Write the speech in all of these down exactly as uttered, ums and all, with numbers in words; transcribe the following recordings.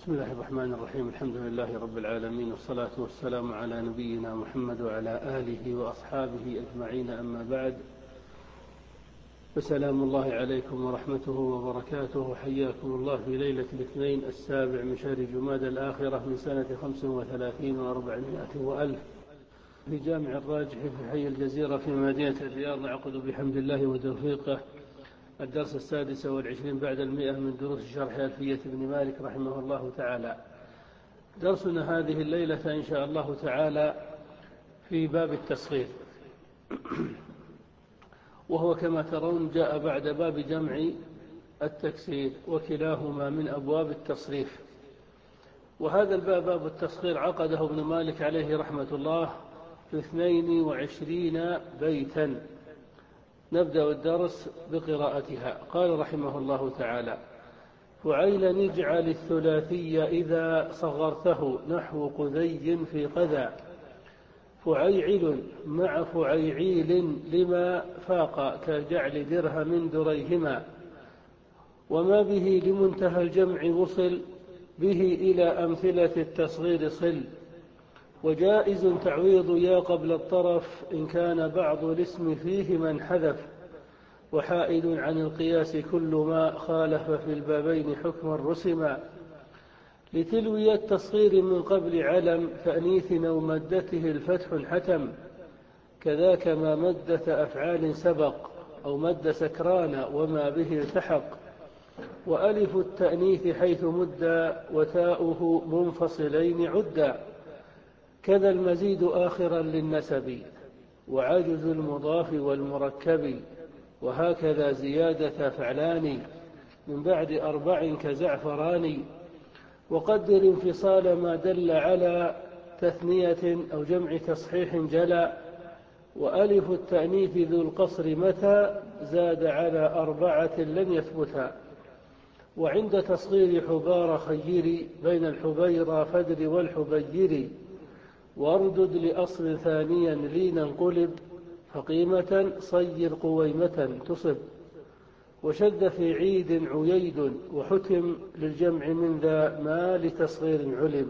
بسم الله الرحمن الرحيم. الحمد لله رب العالمين، والصلاة والسلام على نبينا محمد وعلى آله وأصحابه أجمعين، أما بعد، فسلام الله عليكم ورحمته وبركاته. حياكم الله في ليلة الاثنين السابع من شهر جمادى الآخرة من سنة خمس وثلاثين وأربعمائة وألف في جامع الراجح في حي الجزيرة في مدينة الرياض. نعقد بحمد الله وتوفيقه الدرس السادس والعشرين بعد المئة من دروس شرح ألفية ابن مالك رحمه الله تعالى. درسنا هذه الليلة إن شاء الله تعالى في باب التصغير، وهو كما ترون جاء بعد باب جمع التكسير، وكلاهما من أبواب التصريف. وهذا الباب باب التصغير عقده ابن مالك عليه رحمة الله في اثنين وعشرين بيتا. نبدأ الدرس بقراءتها. قال رحمه الله تعالى: فعيل اجعل الثلاثي إذا صغرته نحو قذي في قذا، فعيعل مع فعيعيل لما فاق كجعل درهم دريهما، وما به لمنتهى الجمع وصل به إلى أمثلة التصغير صل، وجائز تعويض يا قبل الطرف إن كان بعض الاسم فيه من حذف، وحائد عن القياس كل ما خالف في البابين حكما رسما، لتلوي التصغير من قبل علم تأنيث أو مدته الفتح حتم، كذاك ما مدة أفعال سبق أو مد سكران وما به التحق، وألف التأنيث حيث مد وتاؤه منفصلين عدا، كذا المزيد آخرا للنسب وعجز المضاف والمركب، وهكذا زيادة فعلان من بعد أربع كزعفران، وقدر انفصال ما دل على تثنية أو جمع تصحيح جلا، وألف التأنيث ذو القصر متى زاد على أربعة لن يثبتا، وعند تصغير حبار خيري بين الحبيرى فدر والحبير، واردد لأصل ثانيا لين انقلب فقيمة صير قويمة تصب، وشد في عيد عييد وحتم للجمع من ذا ما لتصغير علم،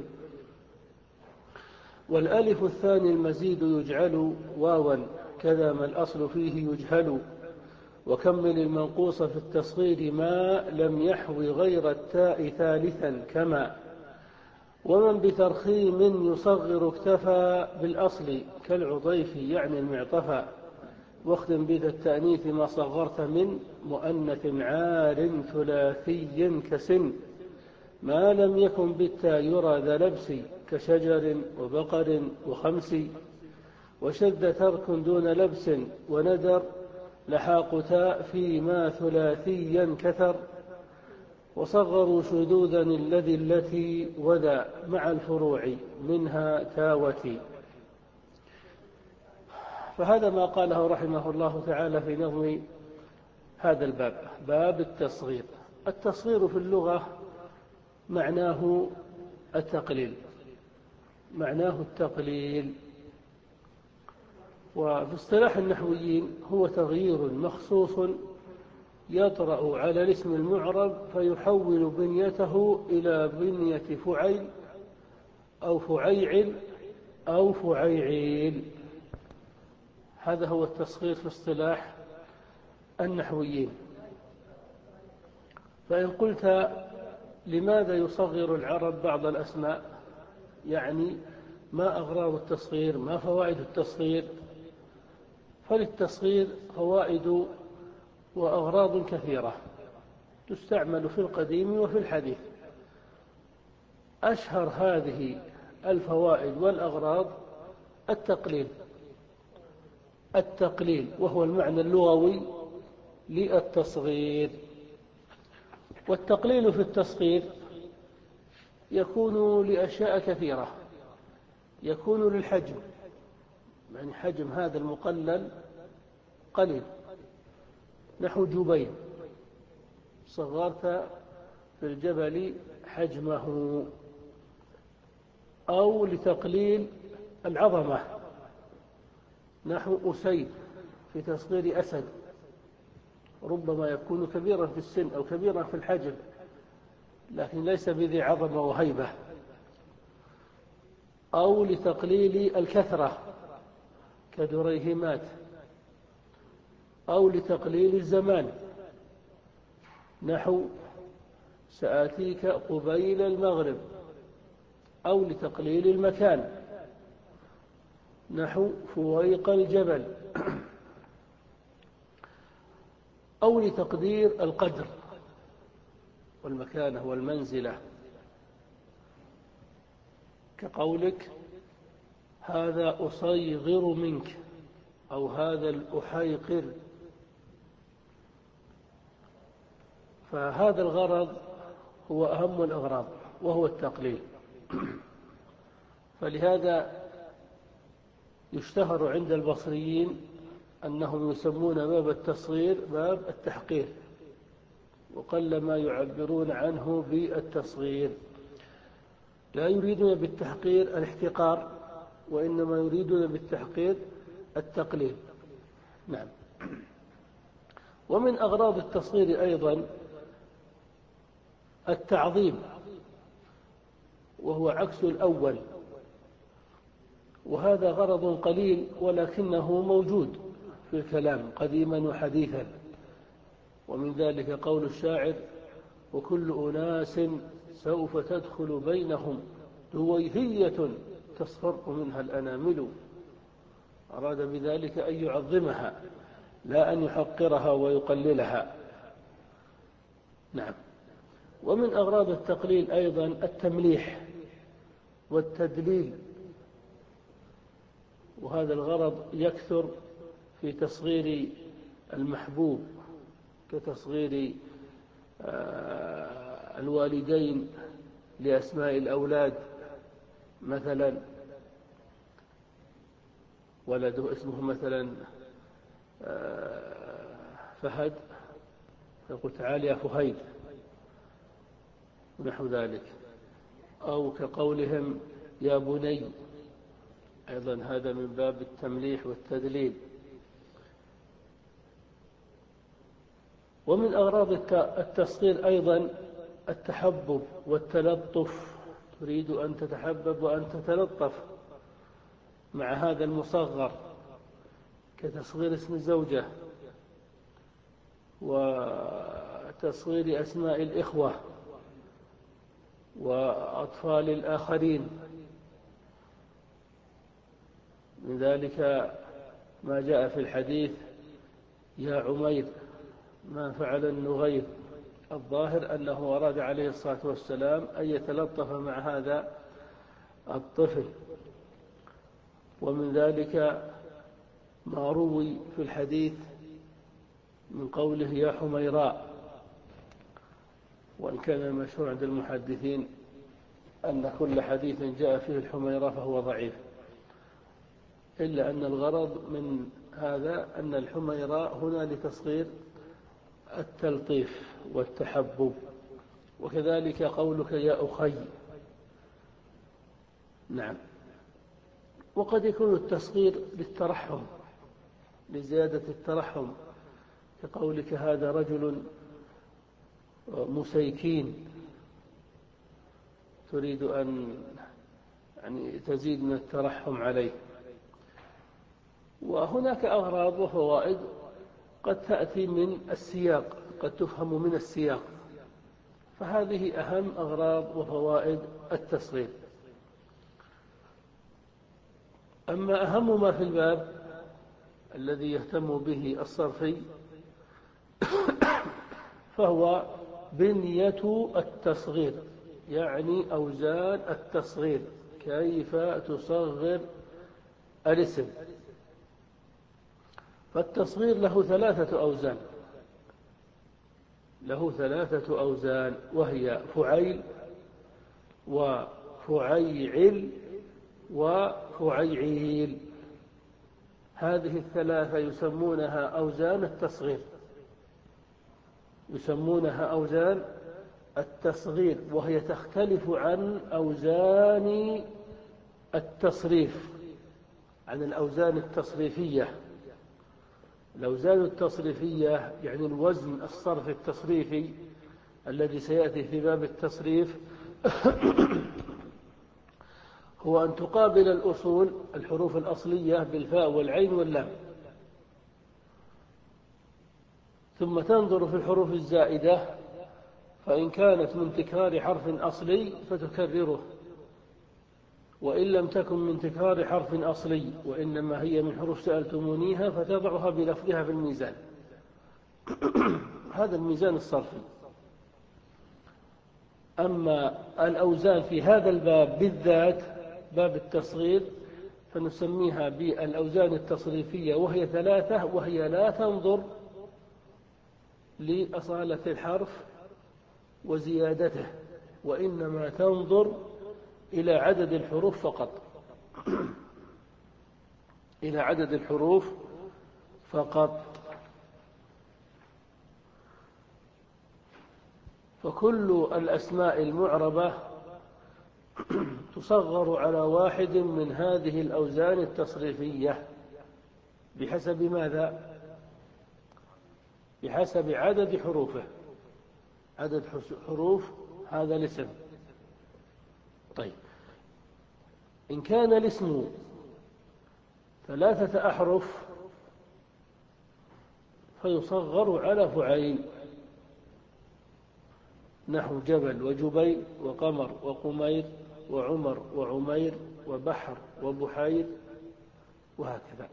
والألف الثاني المزيد يجعل واوا كذا ما الأصل فيه يجهل، وكمل المنقوص في التصغير ما لم يحوي غير التاء ثالثا كما، ومن بترخيم يصغر اكتفى بالأصل كالعضيف يعني المعطفى، واختم بذا التأنيث ما صغرت من مؤنث عار ثلاثي كسن، ما لم يكن بالتا يرى ذا لبس كشجر وبقر وخمس، وشد ترك دون لبس وندر لحاق تاء فيما ثلاثيا كثر، وصغروا شذوذا الذي التي وذا مع الفروع منها تاوتي. فهذا ما قاله رحمه الله تعالى في نظم هذا الباب، باب التصغير. التصغير في اللغة معناه التقليل، معناه التقليل، وفي اصطلاح النحويين هو تغيير مخصوص يطرأ على الاسم المعرب فيحول بنيته إلى بنية فعيل أو فعيعل أو فعيعيل. هذا هو التصغير في اصطلاح النحويين. فإن قلت لماذا يصغر العرب بعض الأسماء، يعني ما أغراض التصغير، ما فوائد التصغير؟ فللتصغير فوائد وأغراض كثيرة تستعمل في القديم وفي الحديث. أشهر هذه الفوائد والأغراض التقليل، التقليل وهو المعنى اللغوي للتصغير. والتقليل في التصغير يكون لأشياء كثيرة، يكون للحجم، يعني حجم هذا المقلل قليل، نحو جبين صغرت في الجبل حجمه، أو لتقليل العظمة نحو أسيد في تصغير أسد، ربما يكون كبيرا في السن أو كبيرا في الحجم لكن ليس بذي عظمة وهيبة، أو لتقليل الكثرة كدريهمات، أو لتقليل الزمان نحو سآتيك قبيل المغرب، أو لتقليل المكان نحو فويق الجبل، أو لتقدير القدر والمكانة والمنزلة كقولك هذا أصيغر منك، أو هذا الأحيقر. فهذا الغرض هو أهم الأغراض وهو التقليل. فلهذا يشتهر عند البصريين أنهم يسمون باب التصغير باب التحقير، وقل ما يعبرون عنه بالتصغير. لا يريدون بالتحقير الاحتقار، وإنما يريدون بالتحقير التقليل. نعم. ومن أغراض التصغير أيضا التعظيم، وهو عكس الأول، وهذا غرض قليل ولكنه موجود في الكلام قديما وحديثا. ومن ذلك قول الشاعر وكل أناس سوف تدخل بينهم دويهية تصفر منها الأنامل. أراد بذلك أن يعظمها لا أن يحقرها ويقللها. نعم. ومن أغراض التقليل أيضا التمليح والتدليل، وهذا الغرض يكثر في تصغير المحبوب كتصغير الوالدين لأسماء الأولاد، مثلا ولده اسمه مثلا فهد يقول تعال يا فهيد ونحو ذلك، أو كقولهم يا بني، أيضا هذا من باب التمليح والتدليل. ومن أغراض التصغير أيضا التحبب والتلطف، تريد أن تتحبب وأن تتلطف مع هذا المصغر كتصغير اسم الزوجة وتصغير أسماء الإخوة وأطفال الآخرين. من ذلك ما جاء في الحديث يا عمير ما فعل النغير، الظاهر أنه أراد عليه الصلاة والسلام أن يتلطف مع هذا الطفل. ومن ذلك ما روي في الحديث من قوله يا حميراء، وإن كان المشهور عند المحدثين أن كل حديث جاء فيه الحميراء فهو ضعيف، إلا أن الغرض من هذا أن الحميراء هنا لتصغير التلطيف والتحبب. وكذلك قولك يا أخي. نعم. وقد يكون التصغير للترحم، لزيادة الترحم، كقولك هذا رجل مسيكين، تريد أن يعني تزيد من الترحم عليه. وهناك أغراض وفوائد قد تأتي من السياق، قد تفهم من السياق، فهذه أهم أغراض وفوائد التصغير. أما أهم ما في الباب الذي يهتم به الصرفي فهو بنية التصغير، يعني أوزان التصغير، كيف تصغر الاسم. فالتصغير له ثلاثة أوزان، له ثلاثة أوزان، وهي فعيل وفعيعل وفعيعيل. هذه الثلاثة يسمونها أوزان التصغير، يسمونها أوزان التصغير، وهي تختلف عن أوزان التصريف، عن الأوزان التصريفية. الأوزان التصريفية يعني الوزن الصرف التصريفي الذي سيأتي في باب التصريف هو أن تقابل الأصول الحروف الأصلية بالفاء والعين واللام، ثم تنظر في الحروف الزائدة، فإن كانت من تكرار حرف أصلي فتكرره، وإن لم تكن من تكرار حرف أصلي وإنما هي من حروف سألتمونيها فتضعها بلفظها في الميزان. هذا الميزان الصرفي. أما الأوزان في هذا الباب بالذات باب التصغير فنسميها بالأوزان التصريفية، وهي ثلاثة، وهي لا تنظر لأصالة الحرف وزيادته، وإنما تنظر إلى عدد الحروف فقط. إلى عدد الحروف فقط. فكل الأسماء المعربة تصغر على واحد من هذه الأوزان التصريفية بحسب ماذا؟ بحسب عدد حروفه، عدد حروف هذا الاسم. طيب، إن كان الاسم ثلاثة أحرف فيصغر على فعيل، نحو جبل وجبيل وقمر وقمير وعمر وعمير وبحر وبحير وهكذا.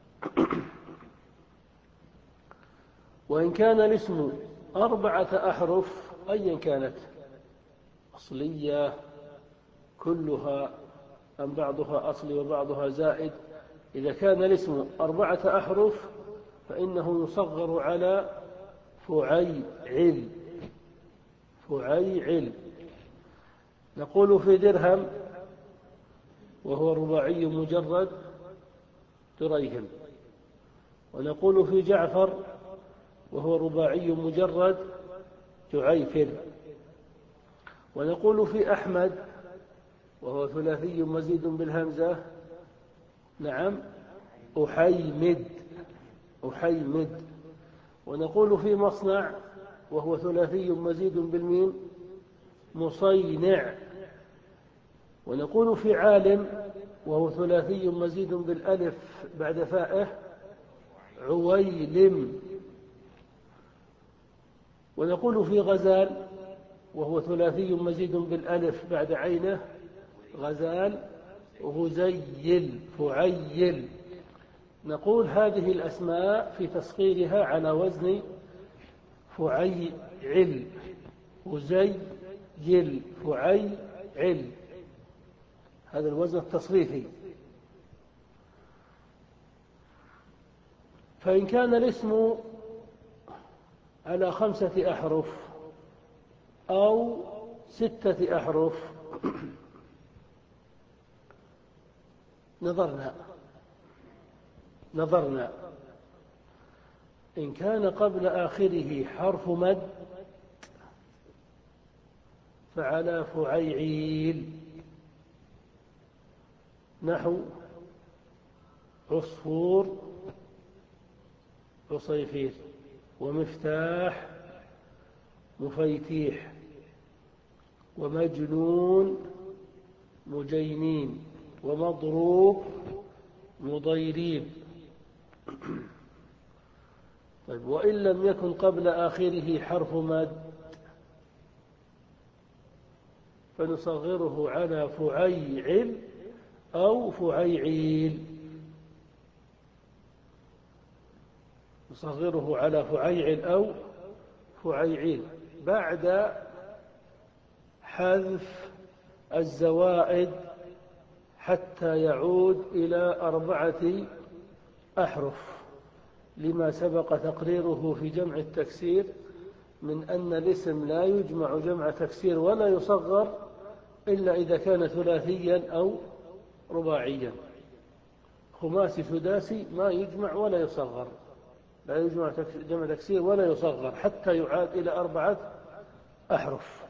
وإن كان الاسم أربعة أحرف أيا كانت، أصلية كلها أم بعضها أصلي وبعضها زائد، إذا كان الاسم أربعة أحرف فإنه يصغر على فعيل. فعيل. نقول في درهم وهو رباعي مجرد دريهم، ونقول في جعفر وهو رباعي مجرد جعيفر، ونقول في أحمد وهو ثلاثي مزيد بالهمزة نعم أحيمد أحيمد، ونقول في مصنع وهو ثلاثي مزيد بالميم مصينع، ونقول في عالم وهو ثلاثي مزيد بالألف بعد فائه عويلم، ونقول في غزال وهو ثلاثي مزيد بالألف بعد عينه غزال غزيل فعيل. نقول هذه الأسماء في تصغيرها على وزن فعيل، غزيل فعيل، هذا الوزن التصريفي. فإن كان الاسم على خمسة أحرف أو ستة أحرف نظرنا نظرنا إن كان قبل آخره حرف مد فعلى فعيعيل، نحو عصفور عصيفير، ومفتاح مفيتيح، ومجنون مجينين، ومضروب مضيريب. طيب، وإن لم يكن قبل آخره حرف مد فنصغره على فعيعل أو فعيعيل، نصغره على فعيعل أو فعيعيل بعد حذف الزوائد حتى يعود إلى أربعة أحرف، لما سبق تقريره في جمع التكسير من أن الاسم لا يجمع جمع تكسير ولا يصغر إلا إذا كان ثلاثيا أو رباعيا. خماسي سداسي ما يجمع ولا يصغر، لا يجمع جمع تكسير ولا يصغر حتى يعاد إلى أربعة أحرف.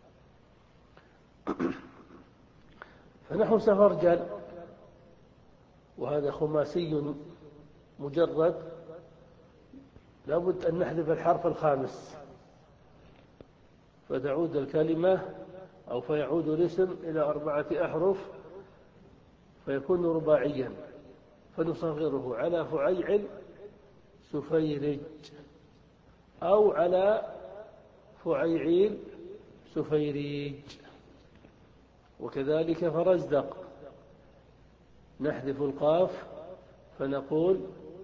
فنحو سفرجل وهذا خماسي مجرد لابد أن نحذف الحرف الخامس، فتعود الكلمة أو فيعود الاسم إلى أربعة أحرف فيكون رباعيا، فنصغره على فعيعل سفيرج، أو على فعيعيل سفيريج. وكذلك فرزدق نحذف القاف فنقول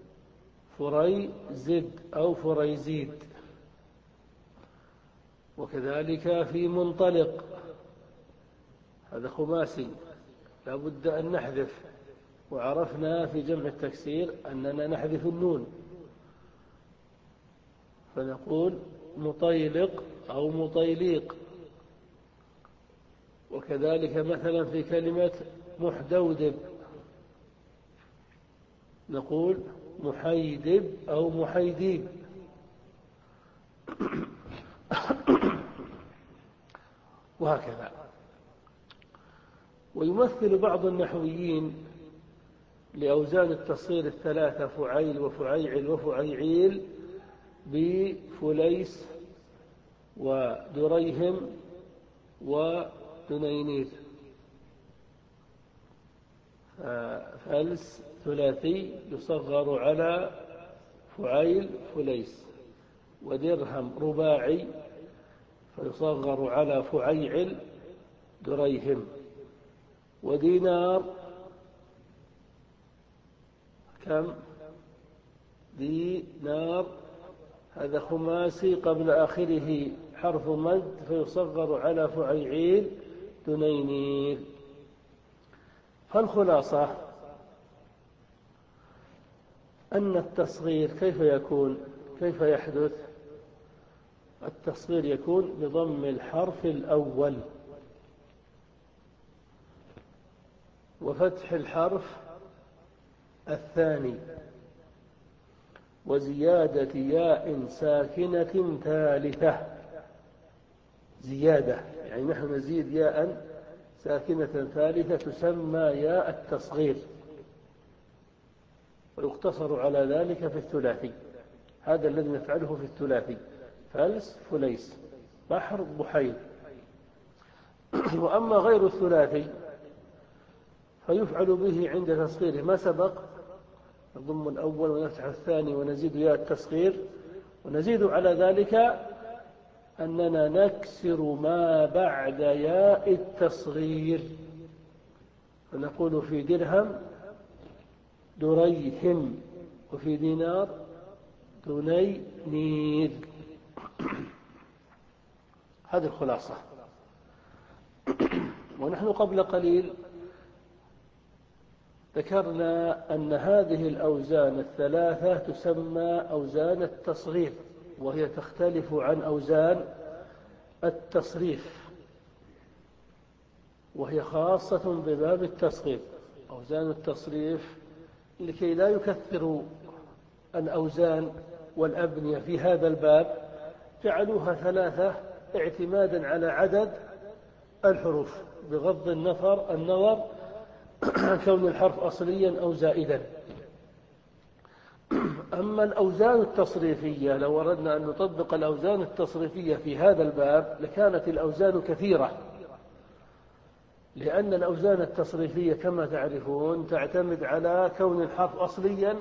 فريزد أو فريزيد. وكذلك في منطلق، هذا خماسي لا بد أن نحذف، وعرفنا في جمع التكسير أننا نحذف النون فنقول مطيلق أو مطيليق. وكذلك مثلا في كلمة محدودب نقول محيدب أو محيديب. وهكذا. ويمثل بعض النحويين لأوزان التصغير الثلاثة فعيل وفعيعل وفعيعيل بفليس ودريهم ودنينير. فلس ثلاثي يصغر على فعيل فليس، ودرهم رباعي فيصغر على فعيعل دريهم، ودينار كم؟ دينار هذا خماسي قبل آخره حرف مد فيصغر على فعيعيل دنينير. فالخلاصة أن التصغير كيف يكون؟ كيف يحدث؟ التصغير يكون بضم الحرف الأول وفتح الحرف الثاني وزيادة ياء ساكنة ثالثة. زيادة يعني نحن نزيد ياء ساكنة ثالثة تسمى ياء التصغير، ويقتصر على ذلك في الثلاثي. هذا الذي نفعله في الثلاثي: فلس فليس بحر بحير. وأما غير الثلاثي فيفعل به عند تصغيره ما سبق: نضم الأول ونفتح الثاني ونزيد ياء التصغير، ونزيد على ذلك أننا نكسر ما بعد ياء التصغير، فنقول في درهم دريهم، وفي دينار دنينير. هذه الخلاصة. ونحن قبل قليل ذكرنا أن هذه الأوزان الثلاثة تسمى أوزان التصغير، وهي تختلف عن أوزان التصريف، وهي خاصة بباب التصغير. أوزان التصريف لكي لا يكثروا الأوزان والأبنية في هذا الباب جعلوها ثلاثة اعتمادا على عدد الحروف، بغض النظر النظر كون الحرف أصليا أو زائدا. أما الأوزان التصريفية لو أردنا أن نطبق الأوزان التصريفية في هذا الباب لكانت الأوزان كثيرة، لأن الأوزان التصريفية كما تعرفون تعتمد على كون الحرف أصليا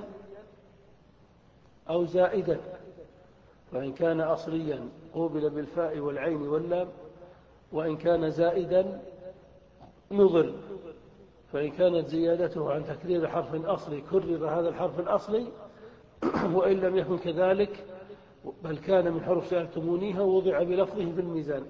أو زائدا، فإن كان أصليا قوبل بالفاء والعين واللام، وإن كان زائدا نظر، فإن كانت زيادته عن تكرير حرف أصلي كرر هذا الحرف الأصلي، وإن لم يكن كذلك بل كان من حروف سألتمونيها ووضع بلفظه في الميزان.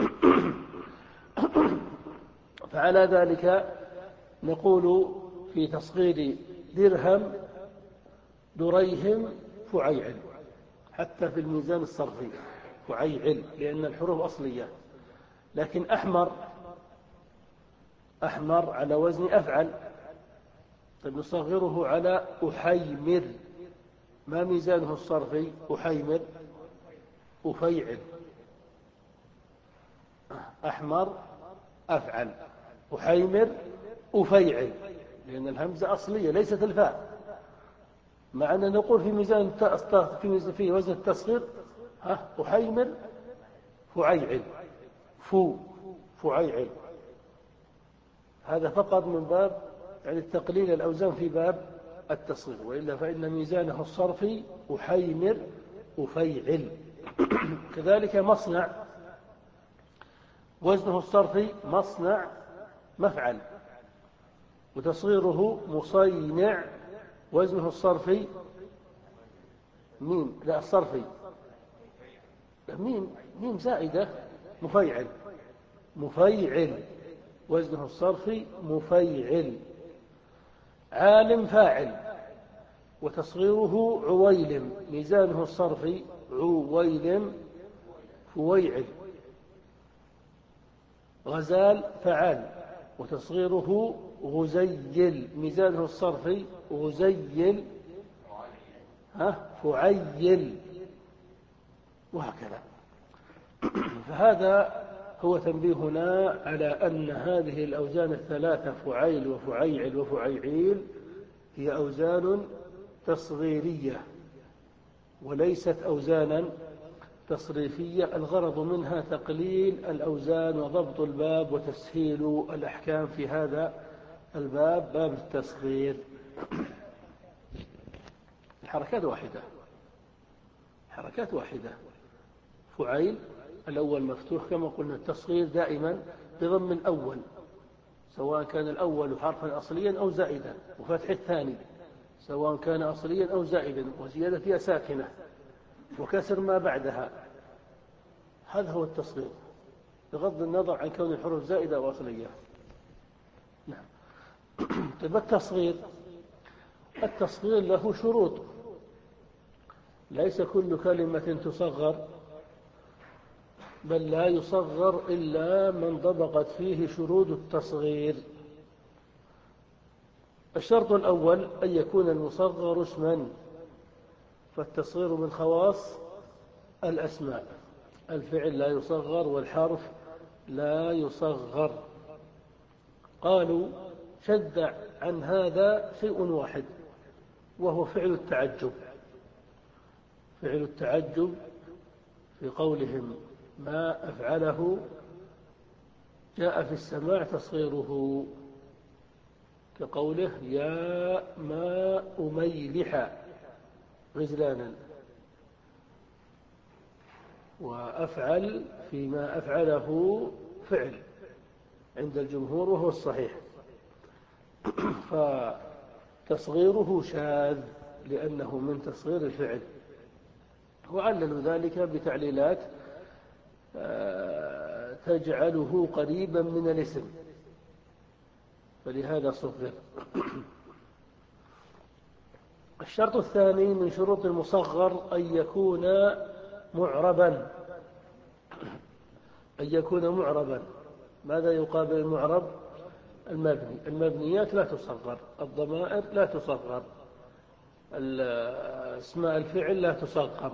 فعلى ذلك نقول في تصغير درهم دريهم فعيعل، حتى في الميزان الصرفي فعيعل لأن الحروف أصلية. لكن أحمر أحمر على وزن أفعل، طيب نصغره على أحيمر، ما ميزانه الصرفي؟ أحيمر أفيعل. أحمر أفعل، أحيمر أفيعل، لأن الهمزة أصلية ليست الفاء. مع أن نقول في ميزان في وزن التصغير ها أحيمر فعيعل، فو فعيعل. هذا فقط من باب يعني التقليل الأوزان في باب التصغير، وإلا فإن ميزانه الصرفي أحيمر أفيعل. كذلك مصنع وزنه الصرفي مصنع مفعل، وتصغيره مصينع وزنه الصرفي ميم، لا الصرفي ميم ميم زائدة مفيعل، مفيعل وزنه الصرفي مفيعل. عالم فاعل وتصغيره عويلم، ميزانه الصرفي عويلم فويعل. غزال فعال وتصغيره غزيل، ميزانه الصرفي غزيل ها فعيل، وهكذا. فهذا هو تنبيهنا على أن هذه الأوزان الثلاثة فعيل وفعيعل وفعيعيل هي أوزان تصغيرية وليست أوزانا تصريفية، الغرض منها تقليل الأوزان وضبط الباب وتسهيل الأحكام في هذا الباب، باب التصغير. الحركات واحدة، حركات واحدة. فعيل الأول مفتوح كما قلنا، التصغير دائما بضم الأول سواء كان الأول حرفا أصليا أو زائدا، وفتح الثاني سواء كان أصليا أو زائدا، وزيادتها ساكنة، وكسر ما بعدها. هذا هو التصغير بغض النظر عن كون الحروف زائدة أو أصلية. نعم. طيب التصغير، التصغير له شروط، ليس كل كلمة تصغر، بل لا يصغر إلا من ضبقت فيه شروط التصغير. الشرط الأول أن يكون المصغر اسما، فالتصغير من خواص الأسماء، الفعل لا يصغر والحرف لا يصغر. قالوا شد عن هذا شيء واحد وهو فعل التعجب، فعل التعجب في قولهم ما أفعله جاء في السماع تصغيره، كقوله يا ما أميلح غزلانا، وأفعل فيما أفعله فعل عند الجمهور وهو الصحيح، فتصغيره شاذ لأنه من تصغير الفعل، وعللوا ذلك بتعليلات تجعله قريبا من الاسم، فلهذا صغر. الشرط الثاني من شروط المصغر أن يكون معربا، أن يكون معربا. ماذا يقابل المعرب؟ المبني. المبنيات لا تصغر، الضمائر لا تصغر، اسماء الفعل لا تصغر،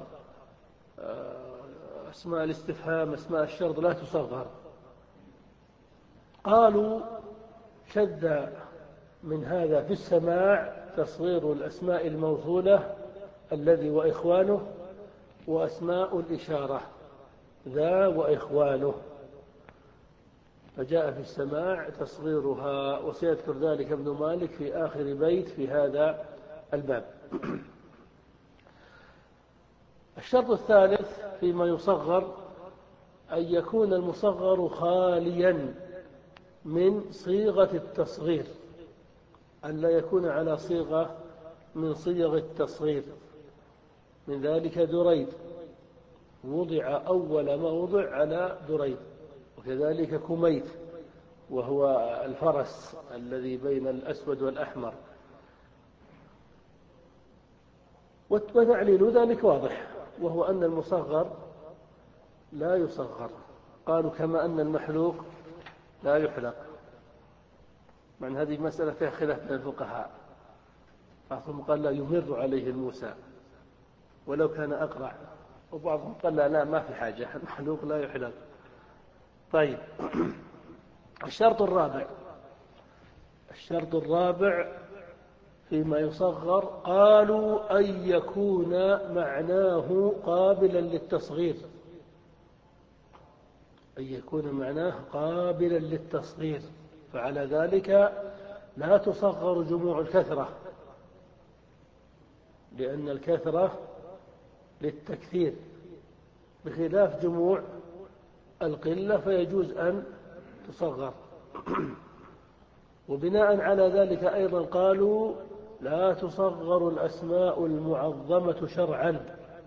اسماء الاستفهام اسماء الشرط لا تصغر. قالوا شد من هذا في السماع تصغير الأسماء الموصولة الذي وإخوانه، وأسماء الإشارة ذا وإخوانه، فجاء في السماع تصغيرها، وسيذكر ذلك ابن مالك في آخر بيت في هذا الباب. الشرط الثالث فيما يصغر أن يكون المصغر خاليا من صيغة التصغير، أن لا يكون على صيغة من صيغ التصغير. من ذلك دريد وضع أول ما وضع على دريد، وكذلك كميت وهو الفرس الذي بين الأسود والأحمر، وتعليل ذلك واضح، وهو أن المصغر لا يصغر. قالوا كما أن المحلوق لا يحلق، مع هذه مسألة فيها خلاف بين الفقهاء، بعضهم قال لا يمر عليه الموسى ولو كان أقرع، وبعضهم قال لا, لا ما في حاجة، المحلوق لا يحلق. طيب. الشرط الرابع، الشرط الرابع فيما يصغر قالوا أن يكون معناه قابلا للتصغير، أن يكون معناه قابلا للتصغير، فعلى ذلك لا تصغر جموع الكثرة، لأن الكثرة للتكثير، بخلاف جموع القلة فيجوز أن تصغر. وبناء على ذلك أيضا قالوا لا تصغر الأسماء المعظمة شرعا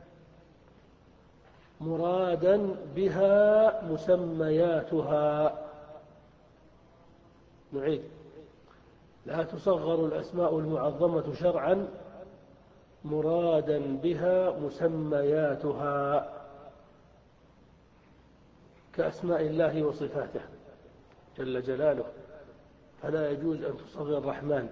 مرادا بها مسمياتها. نعيد: لا تصغر الأسماء المعظمة شرعا مرادا بها مسمياتها، كأسماء الله وصفاته جل جلاله، فلا يجوز أن تصغر الرحمن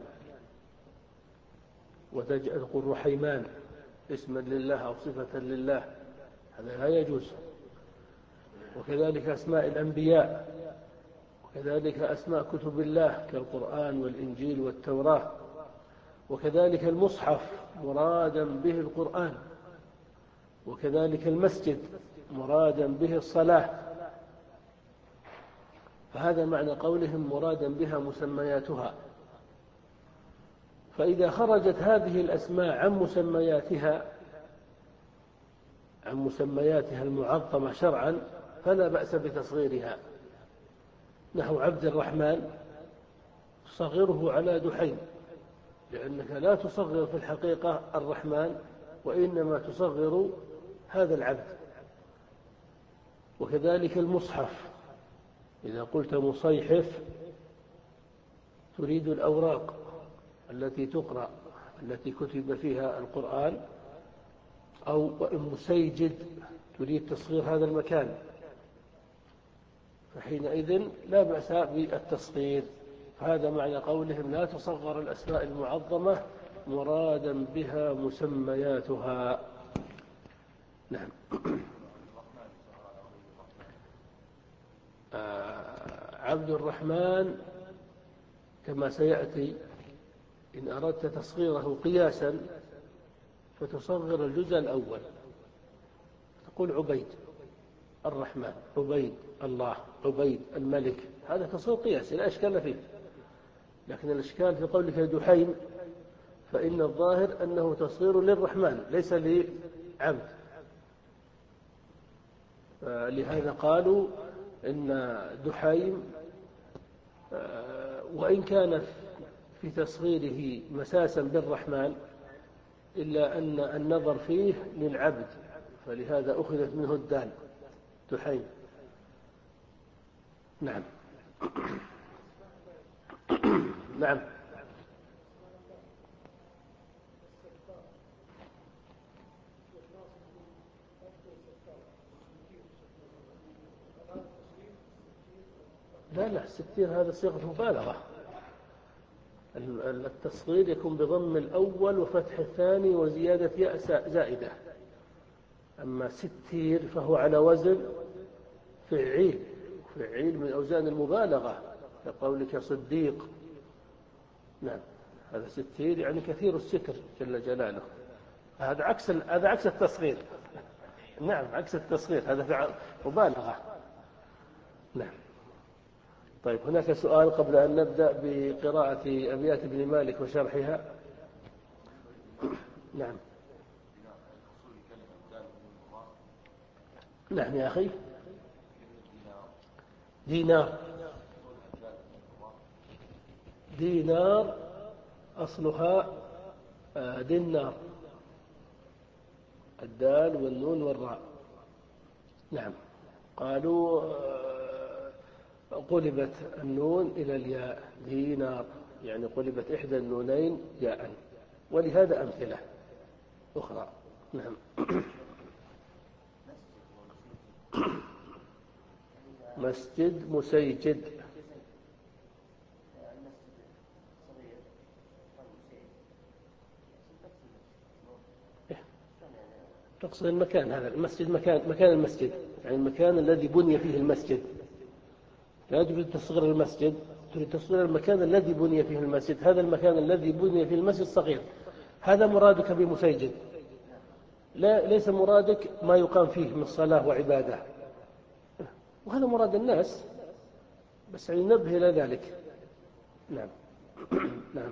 وتقول رحيمان اسما لله أو صفة لله، هذا لا يجوز. وكذلك أسماء الأنبياء، وكذلك أسماء كتب الله كالقرآن والإنجيل والتوراة، وكذلك المصحف مرادا به القرآن، وكذلك المسجد مرادا به الصلاة. فهذا معنى قولهم مرادا بها مسمياتها. فإذا خرجت هذه الأسماء عن مسمياتها عن مسمياتها المعظمة شرعا فلا بأس بتصغيرها. نحو عبد الرحمن تصغره على دحين، لأنك لا تصغر في الحقيقة الرحمن، وإنما تصغر هذا العبد. وكذلك المصحف، إذا قلت مصيحف تريد الأوراق التي تقرأ التي كتب فيها القرآن، أو مسيجد تريد تصغير هذا المكان، فحينئذ لا بأس بالتصغير. فهذا معنى قولهم لا تصغر الأسماء المعظمة مرادا بها مسمياتها. نعم. آه عبد الرحمن كما سيأتي، إن أردت تصغيره قياسا فتصغر الجزء الأول، تقول عبيد الرحمن، عبيد الله، عبيد الملك، هذا تصغير قياسي لا إشكال فيه. لكن الإشكال في قولك دحين، فإن الظاهر أنه تصغير للرحمن ليس لعبد، لهذا قالوا إن دحيم وإن كان في تصغيره مساسا بالرحمن إلا أن النظر فيه للعبد، فلهذا أخذت منه الدال دحيم. نعم. نعم. لا لا الستير هذا صيغة مبالغة. التصغير يكون بضم الأول وفتح الثاني وزيادة ياء زائدة. أما ستير فهو على وزن فعيل، فعيل من أوزان المبالغة كقولك صديق. نعم، هذا ستير يعني كثير الستر جل جلاله. هذا عكس هذا عكس التصغير. نعم عكس التصغير، هذا مبالغة. نعم. طيب، هناك سؤال قبل أن نبدأ بقراءة أبيات ابن مالك وشرحها. نعم. نعم يا أخي. دينار دينار أصلها دينار، الدال والنون والراء. نعم. قالوا قلبت النون إلى الياء دينار، يعني قلبت إحدى النونين ياء، ولهذا أمثلة أخرى. نعم. مسجد مسيجد. تقصد المكان، هذا المسجد مكان مكان المسجد، يعني المكان الذي بني فيه المسجد. لا تريد تصغير المسجد، تريد تصغير المكان الذي بني فيه المسجد. هذا المكان الذي بني فيه المسجد صغير، هذا مرادك بمسيجد. لا، ليس مرادك ما يقام فيه من صلاة وعبادة. وهذا مراد الناس، بس يعني ننبه إلى ذلك. نعم. نعم.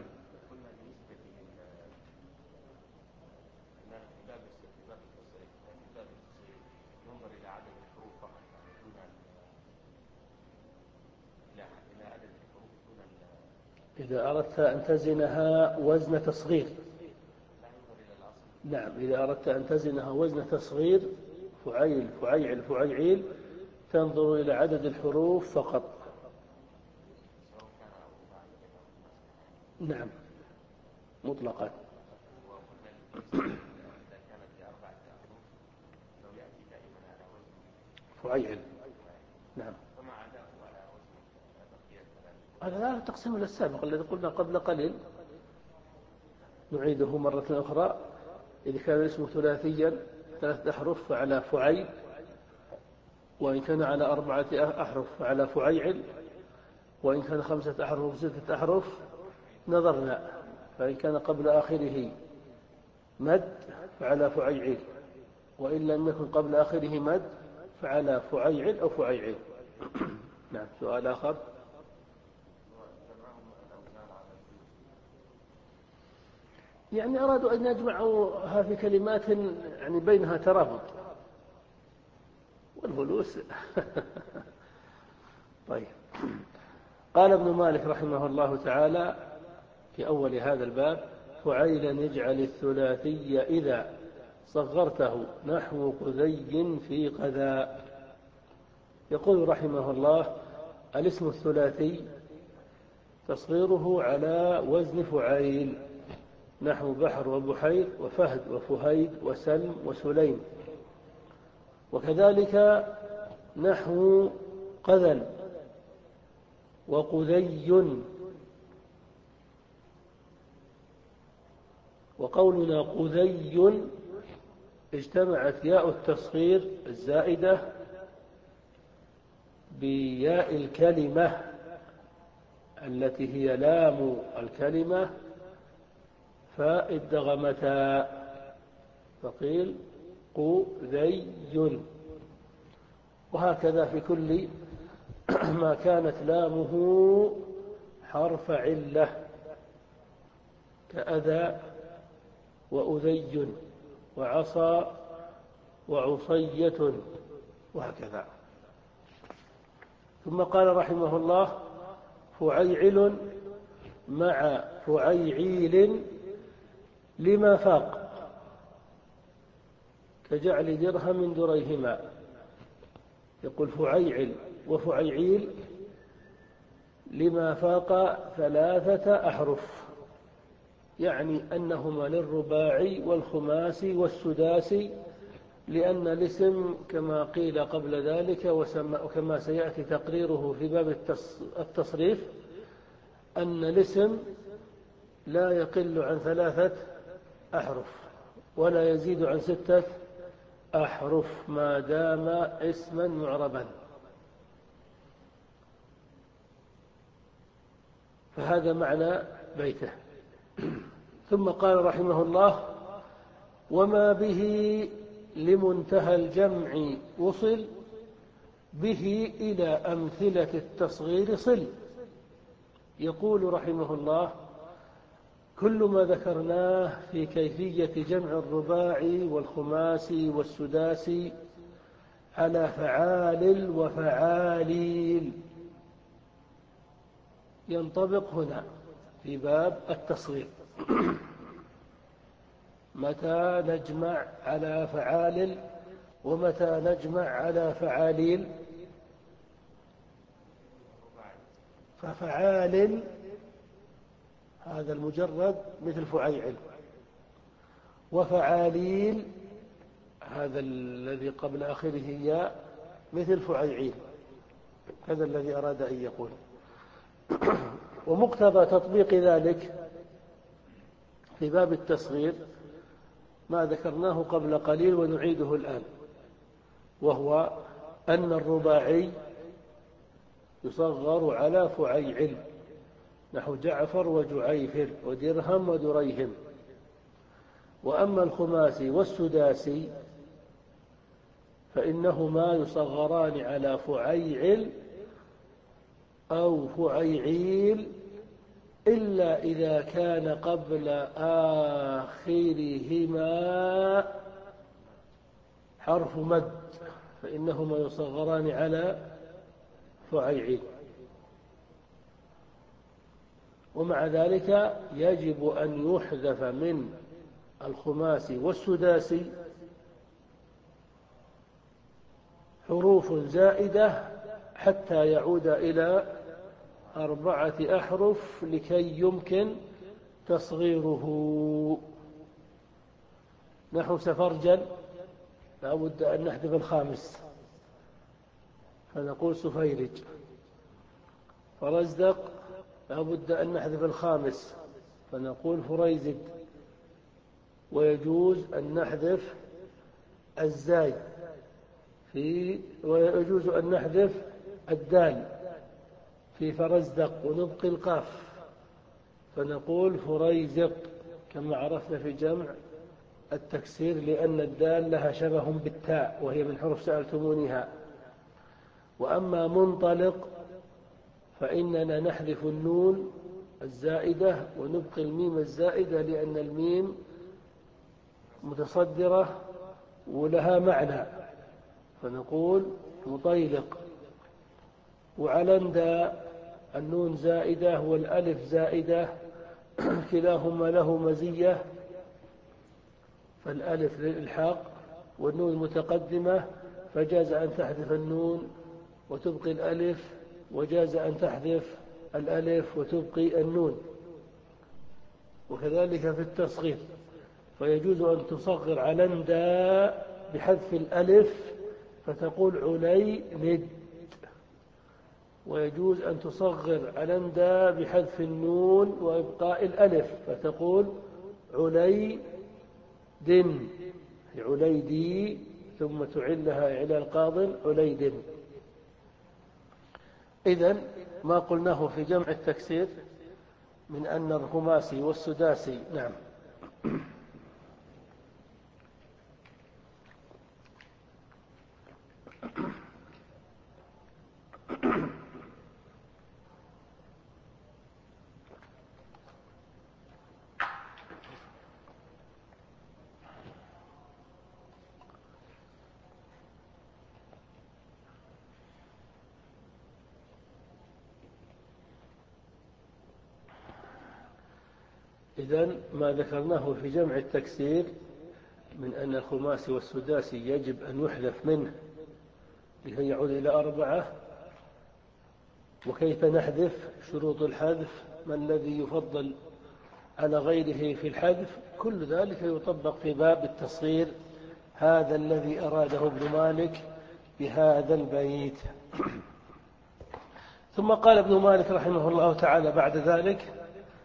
إذا أردت أن تزنها وزن تصغير. نعم، إذا أردت أن تزنها وزن تصغير، فعيل فعيل فعيعيل، تنظر إلى عدد الحروف فقط. نعم، مطلقا. فعيل. نعم. هذا لا تقسيم للسابق الذي قلنا قبل قليل، نعيده مرة أخرى. إذا كان الاسم ثلاثيا ثلاثة أحرف فعلى فعيل، وإن كان على أربعة أحرف فعلى فعيعل، وإن كان خمسة أحرف وستة أحرف نظرنا، فإن كان قبل آخره مد فعلى فعيعل، وإن لم يكن قبل آخره مد فعلى فعيعل أو فعيعل. نعم. سؤال آخر. يعني أرادوا أن يجمعوها في كلمات يعني بينها ترابط، والفلوس. طيب. قال ابن مالك رحمه الله تعالى في أول هذا الباب: فعيلا يجعل الثلاثي إذا صغرته نحو قذي في قذاء. يقول رحمه الله: الاسم الثلاثي تصغيره على وزن فعيل، نحو بحر وبحير وفهد وفهيد وسلم وسليم، وكذلك نحو قذل وقذي. وقولنا قذي اجتمعت ياء التصغير الزائدة بياء الكلمة التي هي لام الكلمة فادغمتا، فقيل قذي. وهكذا في كل ما كانت لامه حرف علة، كأذى وأذي وعصى وعصية وهكذا. ثم قال رحمه الله: فعيعل مع فعيعيل لما فاق، كجعل درهم دريهما. يقول فعيعل وفعيعيل لما فاق ثلاثة أحرف، يعني أنهما للرباعي والخماسي والسداسي، لأن الاسم كما قيل قبل ذلك وكما سيأتي تقريره في باب التصريف أن الاسم لا يقل عن ثلاثة أحرف ولا يزيد عن ستة أحرف ما دام اسما معربا. فهذا معنى بيته. ثم قال رحمه الله: وما به لمنتهى الجمع وصل، به إلى أمثلة التصغير صل. يقول رحمه الله: كل ما ذكرناه في كيفية جمع الرباعي والخماسي والسداسي على فعال وفعاليل ينطبق هنا في باب التصغير. متى نجمع على فعال ومتى نجمع على فعاليل؟ ففعال هذا المجرد مثل فعيعل، وفعاليل هذا الذي قبل آخره ياء مثل فعيعيل. هذا الذي أراد أن يقول. ومقتضى تطبيق ذلك في باب التصغير ما ذكرناه قبل قليل ونعيده الآن، وهو أن الرباعي يصغر على فعيعل، نحو جعفر وجعيفر ودرهم فإنهما يصغران على فعيعل أو فعيعيل إلا إذا كان قبل آخرهما حرف مد، فإنهما يصغران على فعيعيل. ومع ذلك يجب أن يحذف من الخماسي والسداسي حروف زائدة حتى يعود إلى أربعة أحرف لكي يمكن تصغيره. نحو سفرجل لا بد أن نحذف الخامس فنقول سفيرج. فرزدق لا بد أن نحذف الخامس فنقول فريزد. ويجوز أن نحذف الزاي في ويجوز أن نحذف الدال في فرزدق ونبقي القاف فنقول فريزق كما عرفنا في جمع التكسير، لأن الدال لها شبه بالتاء وهي من حروف سألتمونها. وأما منطلق فإننا نحذف النون الزائدة ونبقي الميم الزائدة، لأن الميم متصدرة ولها معنى فنقول مطيلق. وعلندى النون زائدة والألف زائدة كلاهما له مزية، فالألف للإلحاق والنون متقدمة فجاز أن تحذف النون وتبقي الألف، وجاز أن تحذف الألف وتبقي النون. وكذلك في التصغير فيجوز أن تصغر علندى بحذف الألف فتقول عليلد، ويجوز أن تصغر علندى بحذف النون وإبقاء الألف فتقول عليدن عليدي ثم تعلها إعلال قاض عليدن. إذن ما قلناه في جمع التكسير من أن الخماسي والسداسي نعم إذن ما ذكرناه في جمع التكسير من أن الخماسي والسداسي يجب أن يحذف منه لكي يعود إلى أربعة، وكيف نحذف، شروط الحذف، ما الذي يفضل على غيره في الحذف، كل ذلك يطبق في باب التصغير هذا الذي أراده ابن مالك بهذا البيت. ثم قال ابن مالك رحمه الله تعالى بعد ذلك: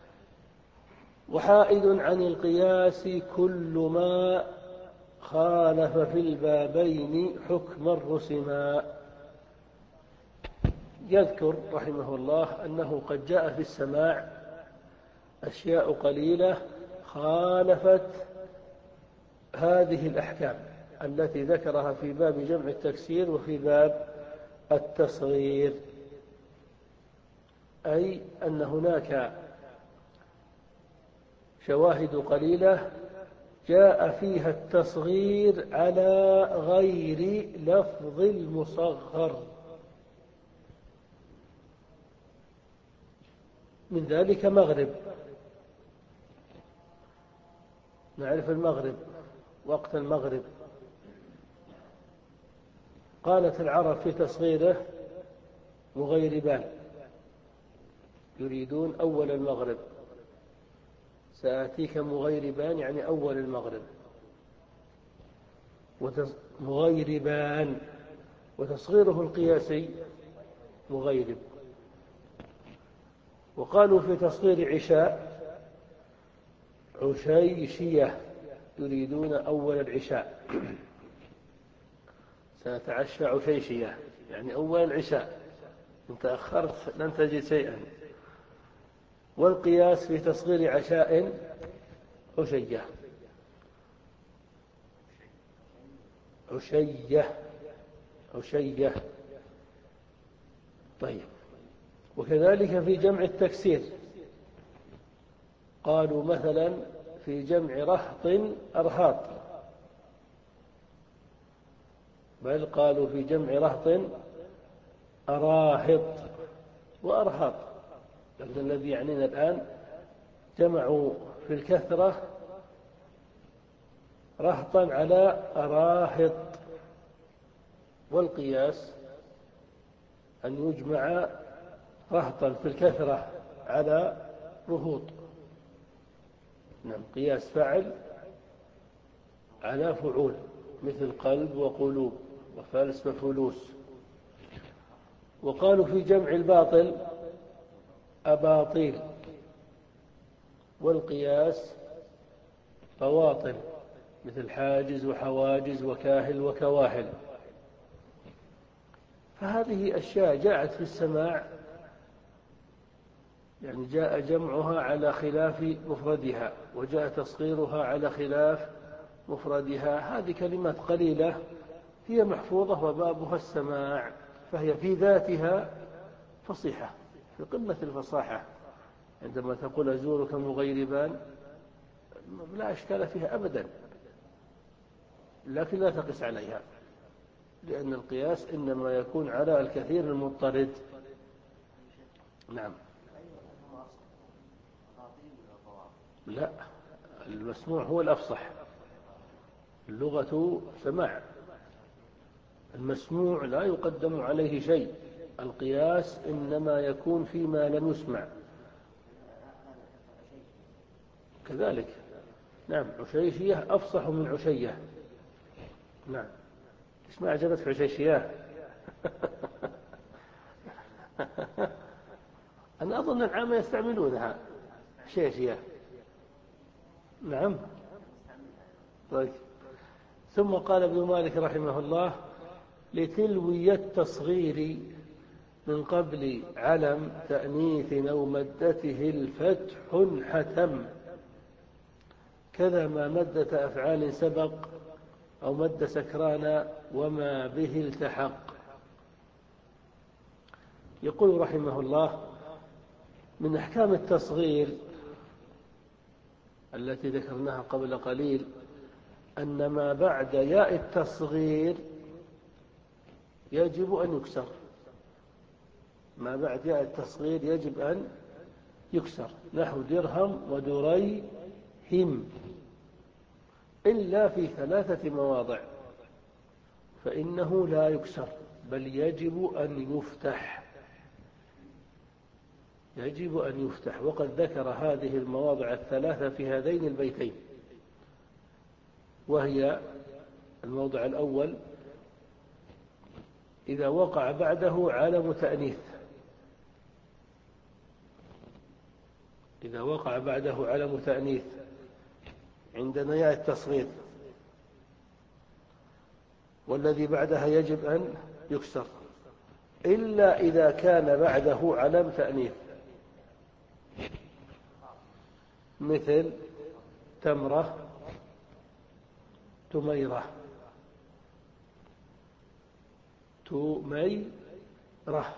وحائد عن القياس كل ما خالف في البابين حكم الرسما. يذكر رحمه الله أنه قد جاء في السماع أشياء قليلة خالفت هذه الأحكام التي ذكرها في باب جمع التكسير وفي باب التصغير، أي أن هناك شواهد قليلة جاء فيها التصغير على غير لفظ المصغر. من ذلك مغرب، نعرف المغرب، وقت المغرب قالت العرب في تصغيره مغيربان، يريدون أول المغرب، سآتيك مغيربان يعني أول المغرب، مغيربان، وتصغيره القياسي مغيرب. وقالوا في تصغير عشاء عشيشية، يريدون أول العشاء، سنتعشى عشيشية يعني أول العشاء، إن تأخرت لن تجد شيئا. والقياس في تصغير عشاء عشية عشية عشية. طيب، وكذلك في جمع التكسير قالوا مثلا في جمع رهط أرهاط، بل قالوا في جمع رهط أراهط وأرهاط، لكن الذي يعنينا الآن جمعوا في الكثرة رهطا على أراهط، والقياس أن يجمع رهطا في الكثرة على رهوط. نعم، قياس فعل على فعول، مثل قلب وقلوب وفلس وفلوس. وقالوا في جمع الباطل أباطيل، والقياس بواطل، مثل حاجز وحواجز وكاهل وكواهل. فهذه أشياء جاءت في السماع، يعني جاء جمعها على خلاف مفردها، وجاء تصغيرها على خلاف مفردها. هذه كلمات قليلة هي محفوظة وبابها السماع، فهي في ذاتها فصيحة في قمة الفصاحة. عندما تقول أزورك مغيربان لا إشكال فيها أبدا، لكن لا تقس عليها، لأن القياس إنما يكون على الكثير المضطرد. نعم. لا، المسموع هو الأفصح، اللغة سماع، المسموع لا يقدم عليه شيء، القياس إنما يكون فيما لم يسمع. كذلك نعم، عشيشية أفصح من عشية. نعم، إيش ما أعجبت في عشيشية؟ أنا أظن العامة يستعملونها عشيشية. نعم. طيب، ثم قال ابن مالك رحمه الله: لتلوي التصغير من قبل علم تأنيث أو مدته الفتح حتم، كذا ما مدة أفعال سبق أو مد سكران وما به التحق. يقول رحمه الله: من أحكام التصغير التي ذكرناها قبل قليل أن ما بعد ياء التصغير يجب أن يكسر، ما بعد ياء التصغير يجب أن يكسر، نحو درهم ودريهم، إلا في ثلاثة مواضع فإنه لا يكسر، بل يجب أن يفتح، يجب أن يفتح. وقد ذكر هذه المواضع الثلاثة في هذين البيتين، وهي: الموضع الأول إذا وقع بعده علم تأنيث، إذا وقع بعده علم تأنيث عندنا ياء التصغير، والذي بعدها يجب أن يكسر، إلا إذا كان بعده علم تأنيث، مثل تمرة تميرة تميرة.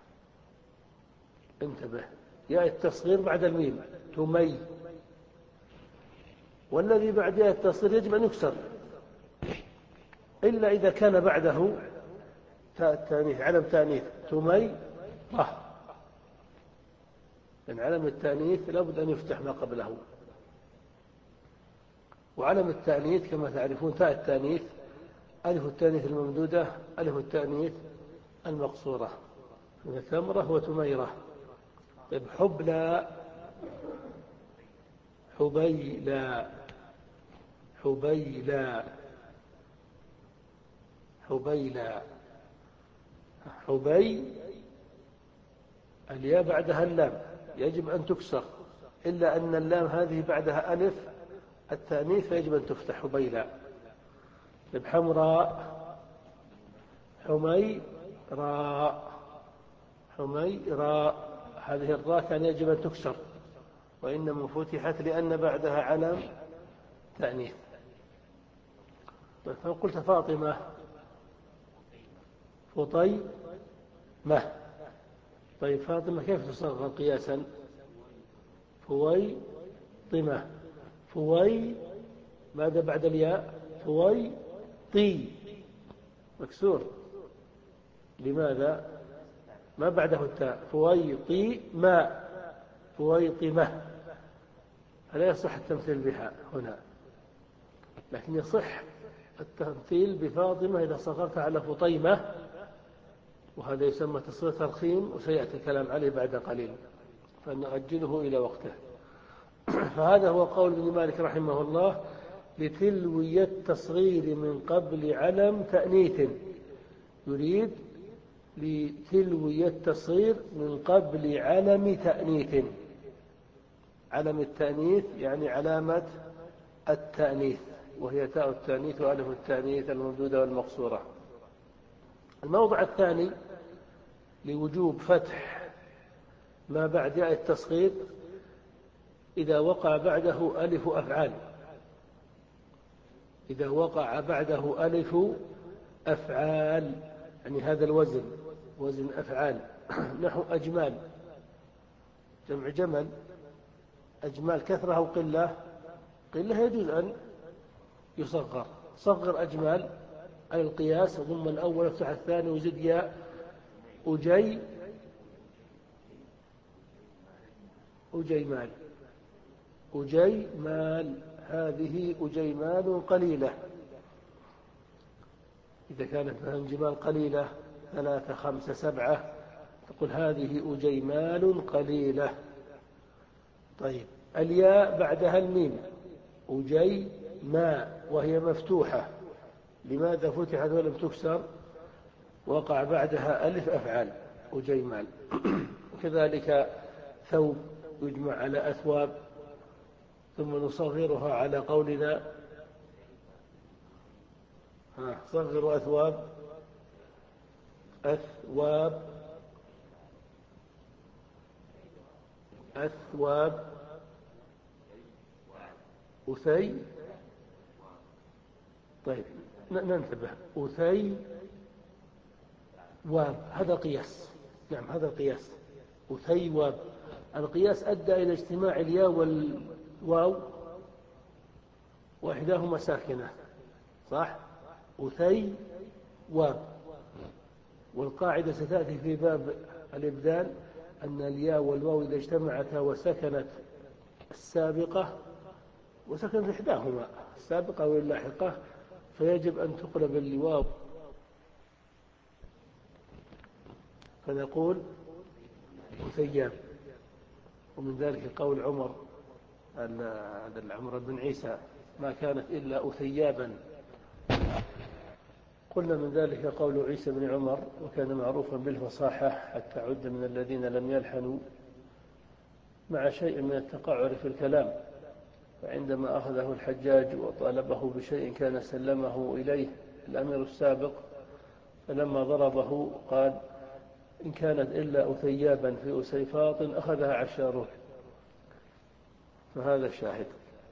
انتبه، ياء التصغير بعد الميم تمي، والذي بعد ياء التصغير يجب أن يكسر، إلا إذا كان بعده تاء التانيث علم تانيث تميرة، لأن علم التانيث لابد أن يفتح ما قبله. وعلم التانيث كما تعرفون تاء التانيث ألف التانيث الممدودة ألف التانيث المقصورة، تمرة وتميرة. طيب، حبلى حبيلى حبيلى حبيلى حبي، الياء بعدها اللام يجب أن تكسر، إلا أن اللام هذه بعدها ألف التأنيث فيجب أن تفتح حبيلى. طيب، حمراء حميراء حميراء، هذه الراء كان يجب أن تكسر، وإنما فتحت لأن بعدها علم تأنيث. فقلت فاطمة فطيمة. طيب فاطمة كيف تصغر قياسا؟ فويطمة. فوي ماذا بعد الياء؟ فوي طي مكسور. لماذا؟ ما بعده التاء. فويطي ما فويطمة. فلا يصح التمثيل بها هنا، لكن يصح التمثيل بفاطمة إذا صغرتها على فطيمة، وهذا يسمى تصغير ترخيم، وسيأتي الكلام عليه بعد قليل فنؤجله إلى وقته. فهذا هو قول ابن مالك رحمه الله: لتلوي التصغير من قبل علم تأنيث. يريد لتلوي التصغير من قبل علم تأنيث. علم التأنيث يعني علامة التأنيث، وهي تاء التأنيث وألف التأنيث الممدودة والمقصورة. الموضع الثاني لوجوب فتح ما بعد ياء التصغير إذا وقع بعده ألف أفعال. إذا وقع بعده ألف أفعال، يعني هذا الوزن وزن أفعال. نحو أجمال، جمع جمل. أجمال كثرة أو قلة؟ قلة يجوز أن يصغر. صغر أجمال على القياس، ضم الأول افتح الثاني وزد ياء. أجي أجيمال. أجيمال هذه أجيمال قليلة. إذا كانت مثلا جمال قليلة ثلاثة خمسة سبعة تقول هذه أجيمال قليلة. طيب الياء بعدها الميم. أجي ما وهي مفتوحة. لماذا فتحت ولم تكسر؟ وقع بعدها ألف أفعال. أجيمال. وكذلك ثوب يجمع على أثواب، ثم نصغرها على قولنا ها صغروا أثواب. أثواب أثواب أثي. طيب ننتبه. أثي واب هذا قياس. نعم هذا القياس. أثي واب القياس أدى إلى اجتماع الياء والواو وإحداهما ساكنة، صح؟ أثي واب. والقاعدة ستأتي في باب الإبدال أن الياء والواو إذا اجتمعتا وسكنت السابقة وسكنت إحداهما السابقة واللاحقة فيجب أن تقلب الواو، فنقول أثياب. ومن ذلك قول عمر عمر بن عيسى: ما كانت إلا أثيابا. قلنا من ذلك قول عيسى بن عمر، وكان معروفا بالفصاحة حتى عد من الذين لم يلحنوا، مع شيء من التقعر في الكلام. فعندما أخذه الحجاج وطالبه بشيء كان سلمه إليه الأمير السابق، فلما ضربه قال: إن كانت إلا أثيابا في أسيفاط أخذها عشارون. فهذا الشاهد.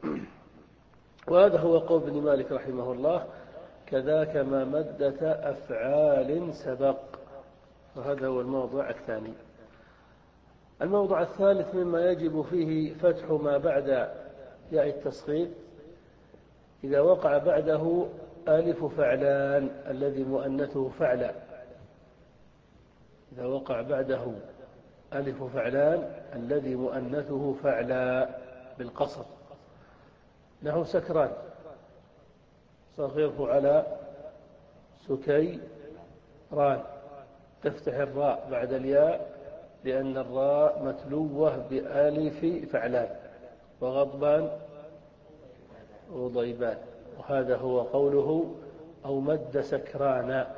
وهذا هو قول ابن مالك رحمه الله: كذاك ما مدة أفعال سبق. وهذا هو الموضوع الثاني. الموضوع الثالث مما يجب فيه فتح ما بعد ياء التصغير إذا وقع بعده ألف فعلان الذي مؤنثه فعلا. إذا وقع بعده ألف فعلان الذي مؤنثه فعلا بالقصر. نحو سكران، صغره على سكيران، تفتح الراء بعد الياء لأن الراء متلوة بألف فعلان. وغضبان وضيبان. وهذا هو قوله: أو مد سكرانا،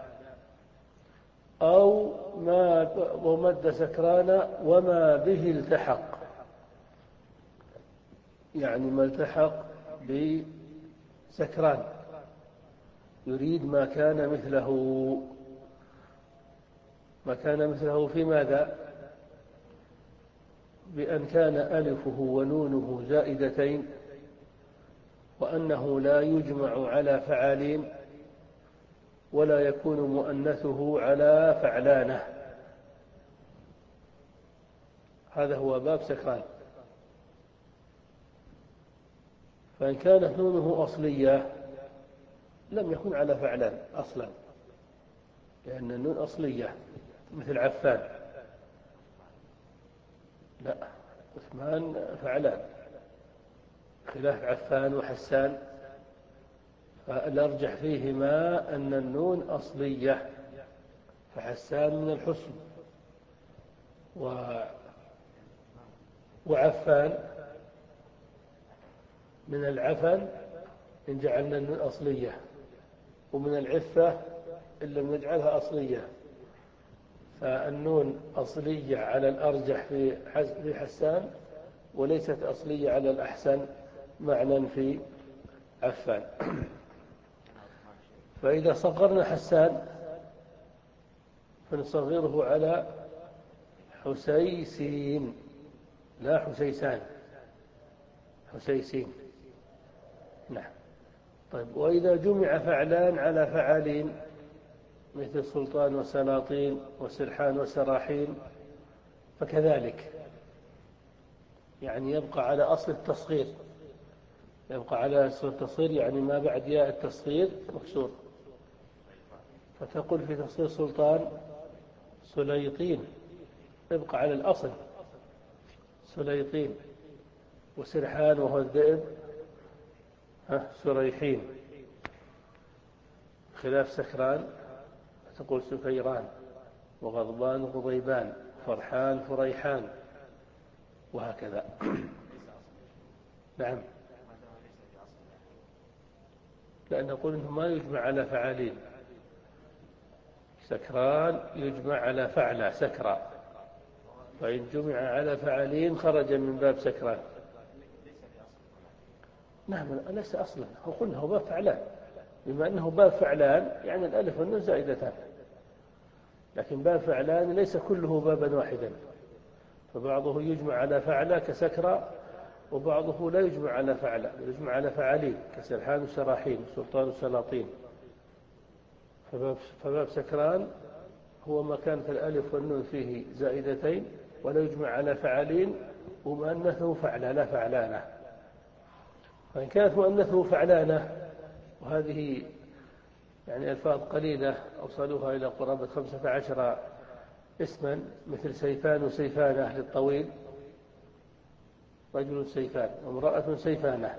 أو ما ومد سكرانا وما به التحق، يعني ما التحق بسكران، يريد ما كان مثله. ما كان مثله في ماذا؟ بأن كان ألفه ونونه زائدتين، وأنه لا يجمع على فعالين، ولا يكون مؤنثه على فعلانه. هذا هو باب سكران. فإن كانت نونه أصلية لم يكن على فعلان أصلا، لأن النون أصلية مثل عفان. لا، عثمان فعلان خلاف عفان وحسان، فالأرجح فيهما أن النون أصلية، فحسان من الحسن و... وعفان من العفن إن جعلنا النون أصلية، ومن العفة إن لم نجعلها أصلية. فالنون أصلية على الأرجح في حسان، وليست أصلية على الأحسن معنى في عفان. فإذا صغرنا حسان فنصغره على حسيسين، لا حسيسان، حسيسين. نعم. طيب، وإذا جمع فعلان على فعالين مثل سلطان وسلاطين وسرحان وسراحين فكذلك، يعني يبقى على أصل التصغير، يبقى على أصل التصغير يعني ما بعد ياء التصغير مكسور. فتقول في تصغير سلطان سليطين، يبقى على الأصل سليطين. وسرحان وهو الذئب سريحين، خلاف سكران تقول سكيران، وغضبان غضيبان، فرحان فريحان، وهكذا. نعم. لأن نقول إنه ما يجمع على فعالين. سكران يجمع على فعلى سكرى، فإن جمع على فعالين خرج من باب سكران. نعم، ليس أصلا، هو قلنا هو باب فعلان، بما أنه باب فعلان يعني الألف والنون زائدتان، لكن باب فعلان ليس كله بابا واحدا، فبعضه يجمع على فعلى كسكرى، وبعضه لا يجمع على فعلى، يجمع على فعالين كسرحان وسراحين وسلطان وسلاطين. فباب, فباب سكران هو ما كانت الألف والنون فيه زائدتين ولا يجمع على فعالين، ومؤنثه فعلى لا فعلانه. فإن كانت مؤنثه فعلانه، وهذه يعني ألفاظ قليلة أوصلوها إلى قرابة خمسة عشر اسما، مثل سيفان وسيفانة للطويل، رجل سيفان وامرأة سيفانة،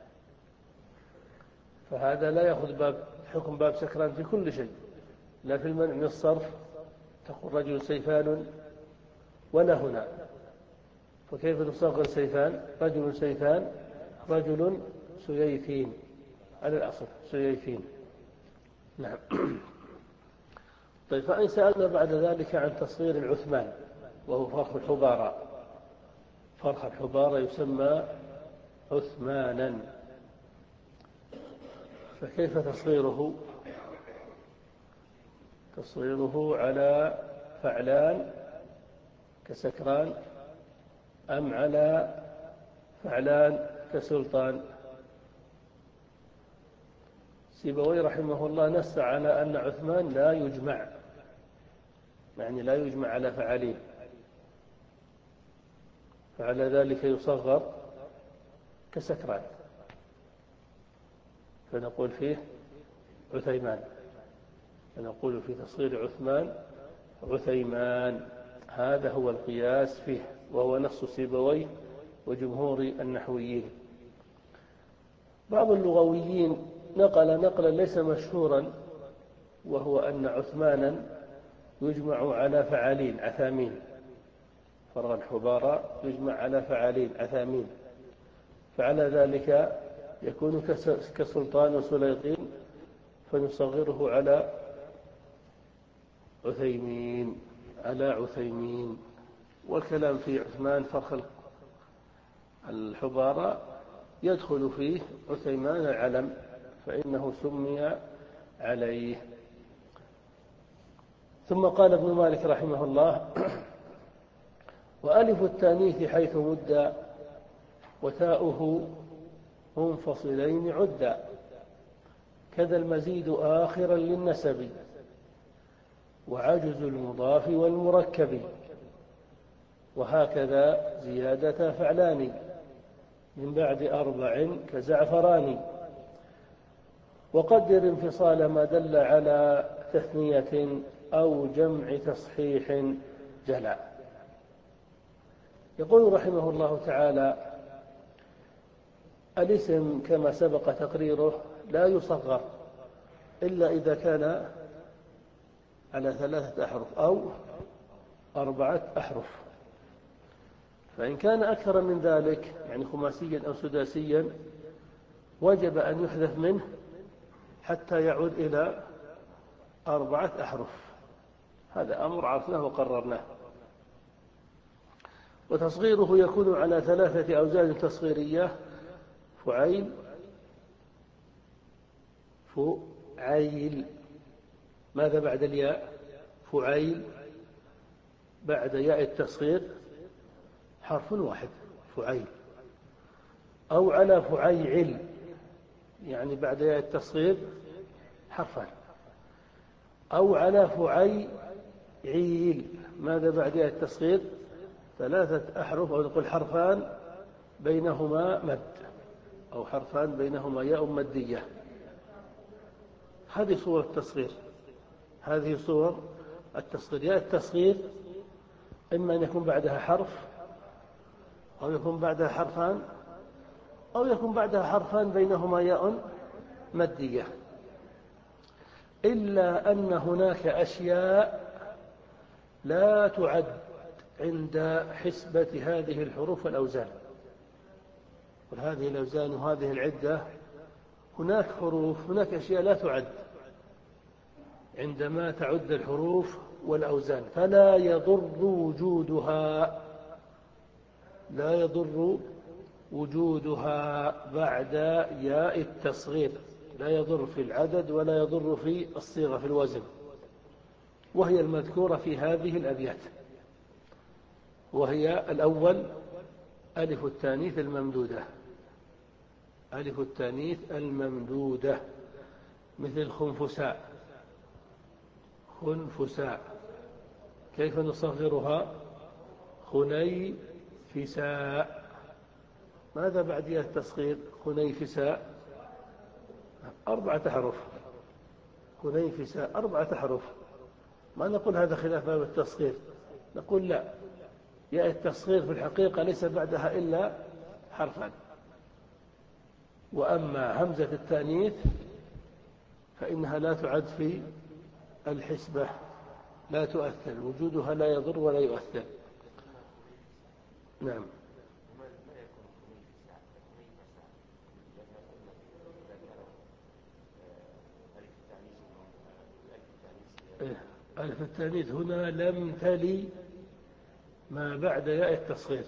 فهذا لا يأخذ باب حكم باب سكران في كل شيء، لا في المنع من الصرف تقول رجل سيفان ولا هنا. فكيف تصغر سيفان؟ رجل سيفان، رجل سييفين على الأصل سييفين. نعم. طيب، فإن سألنا بعد ذلك عن تصغير العثمان وهو فرخ الحبارى، فرخ الحبارى يسمى عثمانا، فكيف تصغيره؟ تصغيره على فعلان كسكران أم على فعلان كسلطان؟ سيبوي رحمه الله نص على أن عثمان لا يجمع، يعني لا يجمع على فعالين، فعلى ذلك يصغر كسكران، فنقول فيه عثيمان، فنقول في تصغير عثمان عثيمان. هذا هو القياس فيه، وهو نص سيبوي وجمهور النحويين. بعض اللغويين نقل نقلا ليس مشهورا، وهو أن عثمانا يجمع على فعالين عثامين، فرغ الحبارى يجمع على فعالين عثامين، فعلى ذلك يكون كسلطان وسليطين، فنصغره على عثيمين، على عثيمين. والكلام في عثمان فرخ الحبارى يدخل فيه عثيمان العلم، فإنه سمي عليه. ثم قال ابن مالك رحمه الله: وألف التانيث حيث مد وتاؤه منفصلين عدا، كذا المزيد آخرا للنسب، وعجز المضاف والمركب، وهكذا زيادة فعلان من بعد أربع كزعفران. وقدر انفصال ما دل على تثنية أو جمع تصحيح جلا. يقول رحمه الله تعالى: الاسم كما سبق تقريره لا يصغر إلا إذا كان على ثلاثة أحرف أو أربعة أحرف، فإن كان أكثر من ذلك يعني خماسيا أو سداسيا وجب أن يحذف منه حتى يعود إلى أربعة أحرف. هذا أمر عرفناه وقررناه. وتصغيره يكون على ثلاثة أوزان تصغيرية: فعيل، فعيل. ماذا بعد الياء؟ فعيل. بعد ياء التصغير حرف واحد، فعيل. أو على فعيل، يعني بعد ياء التصغير حرفان. أو على فعيل، ماذا بعد ياء التصغير؟ ثلاثة أحرف، أو نقول حرفان بينهما مد، أو حرفان بينهما ياء مدية. هذه صور التصغير، هذه صور التصغير. ياء التصغير إما أن يكون بعدها حرف، أو يكون بعدها حرفان، أو يكون بعدها حرفان بينهما ياء مدية، إلا أن هناك أشياء لا تعد عند حسبة هذه الحروف والأوزان. وهذه الأوزان وهذه العدة هناك حروف، هناك أشياء لا تعد عندما تعد الحروف والأوزان، فلا يضر وجودها، لا يضر وجودها بعد ياء التصغير، لا يضر في العدد ولا يضر في الصيغة في الوزن، وهي المذكورة في هذه الأبيات. وهي الأول ألف التانيث الممدودة، ألف التانيث الممدودة، مثل خنفساء، خنفساء. كيف نصغرها؟ خنيفساء. ماذا بعد ياء التصغير؟ خنيفساء، أربعة أحرف. خنيفساء أربعة أحرف. ما نقول هذا خلاف باب التصغير، نقول لا، ياء التصغير في الحقيقة ليس بعدها إلا حرفان. وأما همزة التأنيث فإنها لا تعد في الحسبة، لا تؤثر، وجودها لا يضر ولا يؤثر. نعم. ألف التأنيث هنا لم تلي ما بعد ياء التصغير.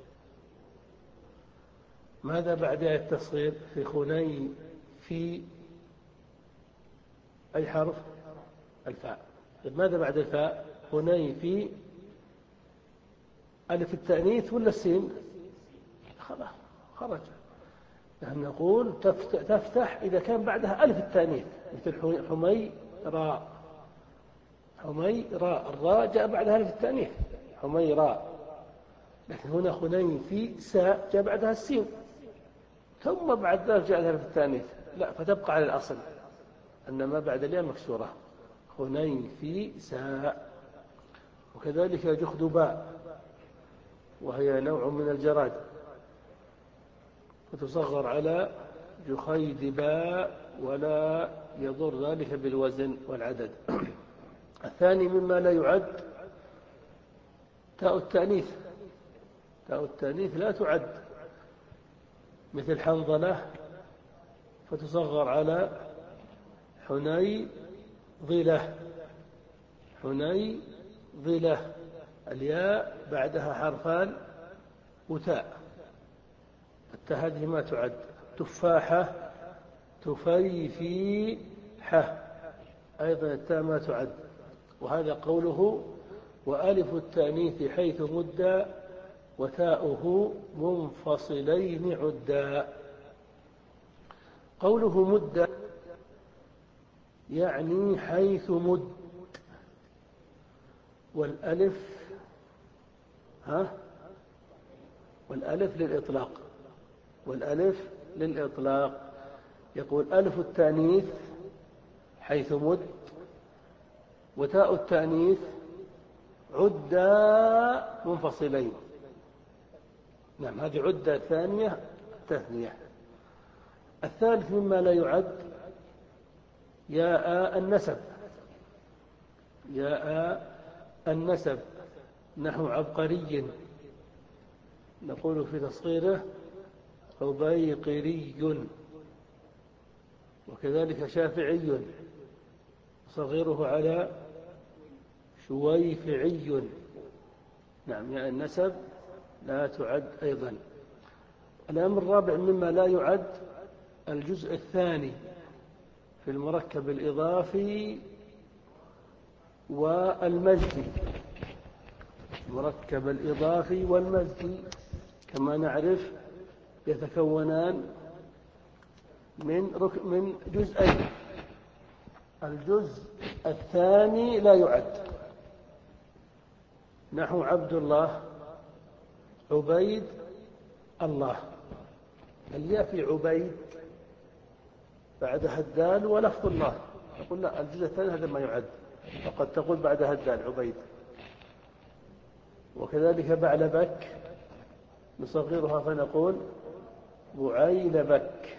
ماذا بعد ياء التصغير؟ في خني، في أي حرف؟ الفاء. ماذا بعد الفاء؟ خني، في ألف التأنيث ولا السين؟ خلاص خرج. نحن نقول تفتح إذا كان بعدها ألف التأنيث، مثل حمي راء، حمي راء، الراء جاء بعدها ألف التأنيث، حمي راء. لكن هنا خني في ساء جاء بعدها السين، ثم بعد ذلك جاء ألف التأنيث، لا، فتبقى على الأصل أن ما بعد الياء مكسورة، خني في ساء. وكذلك جخدباء، وهي نوع من الجراد، وتصغر على جخيدباء، ولا يضر ذلك بالوزن والعدد. الثاني مما لا يعد تاء التأنيث، تاء التأنيث لا تعد، مثل حنظلة، فتصغر على حني ظلة، حني ظلة، الياء بعدها حرفان وتاء، التاء هذه ما تعد. تفاحة، تفيفيحة، أيضا التاء ما تعد. وهذا قوله وألف التأنيث حيث مدى وتاؤه منفصلين عدا. قوله مدى يعني حيث مد. والألف ها والألف للإطلاق والألف للإطلاق يقول ألف التأنيث حيث مد، وتاء التأنيث عدة منفصلين. نعم، هذه عدة ثانية تثنية. الثالث مما لا يعد ياء النسب، ياء النسب نحو عبقري، نقول في تصغيره عبيقري، وكذلك شافعي صغيره على شويفعي. نعم، ياء النسب لا تعد أيضا. الأمر الرابع مما لا يعد الجزء الثاني في المركب الإضافي والمزجي. المركب الإضافي والمزجي كما نعرف يتكونان من رك... من جزئين. الجزء الثاني لا يعد، نحو عبد الله، عبيد الله. الياء في عبيد بعدها الدال ولفظ الله، يقول لا، الجزء الثاني هذا ما يعد، وقد تقول بعدها الدال عبيد. وكذلك بعلبك نصغرها فنقول بعيلبك.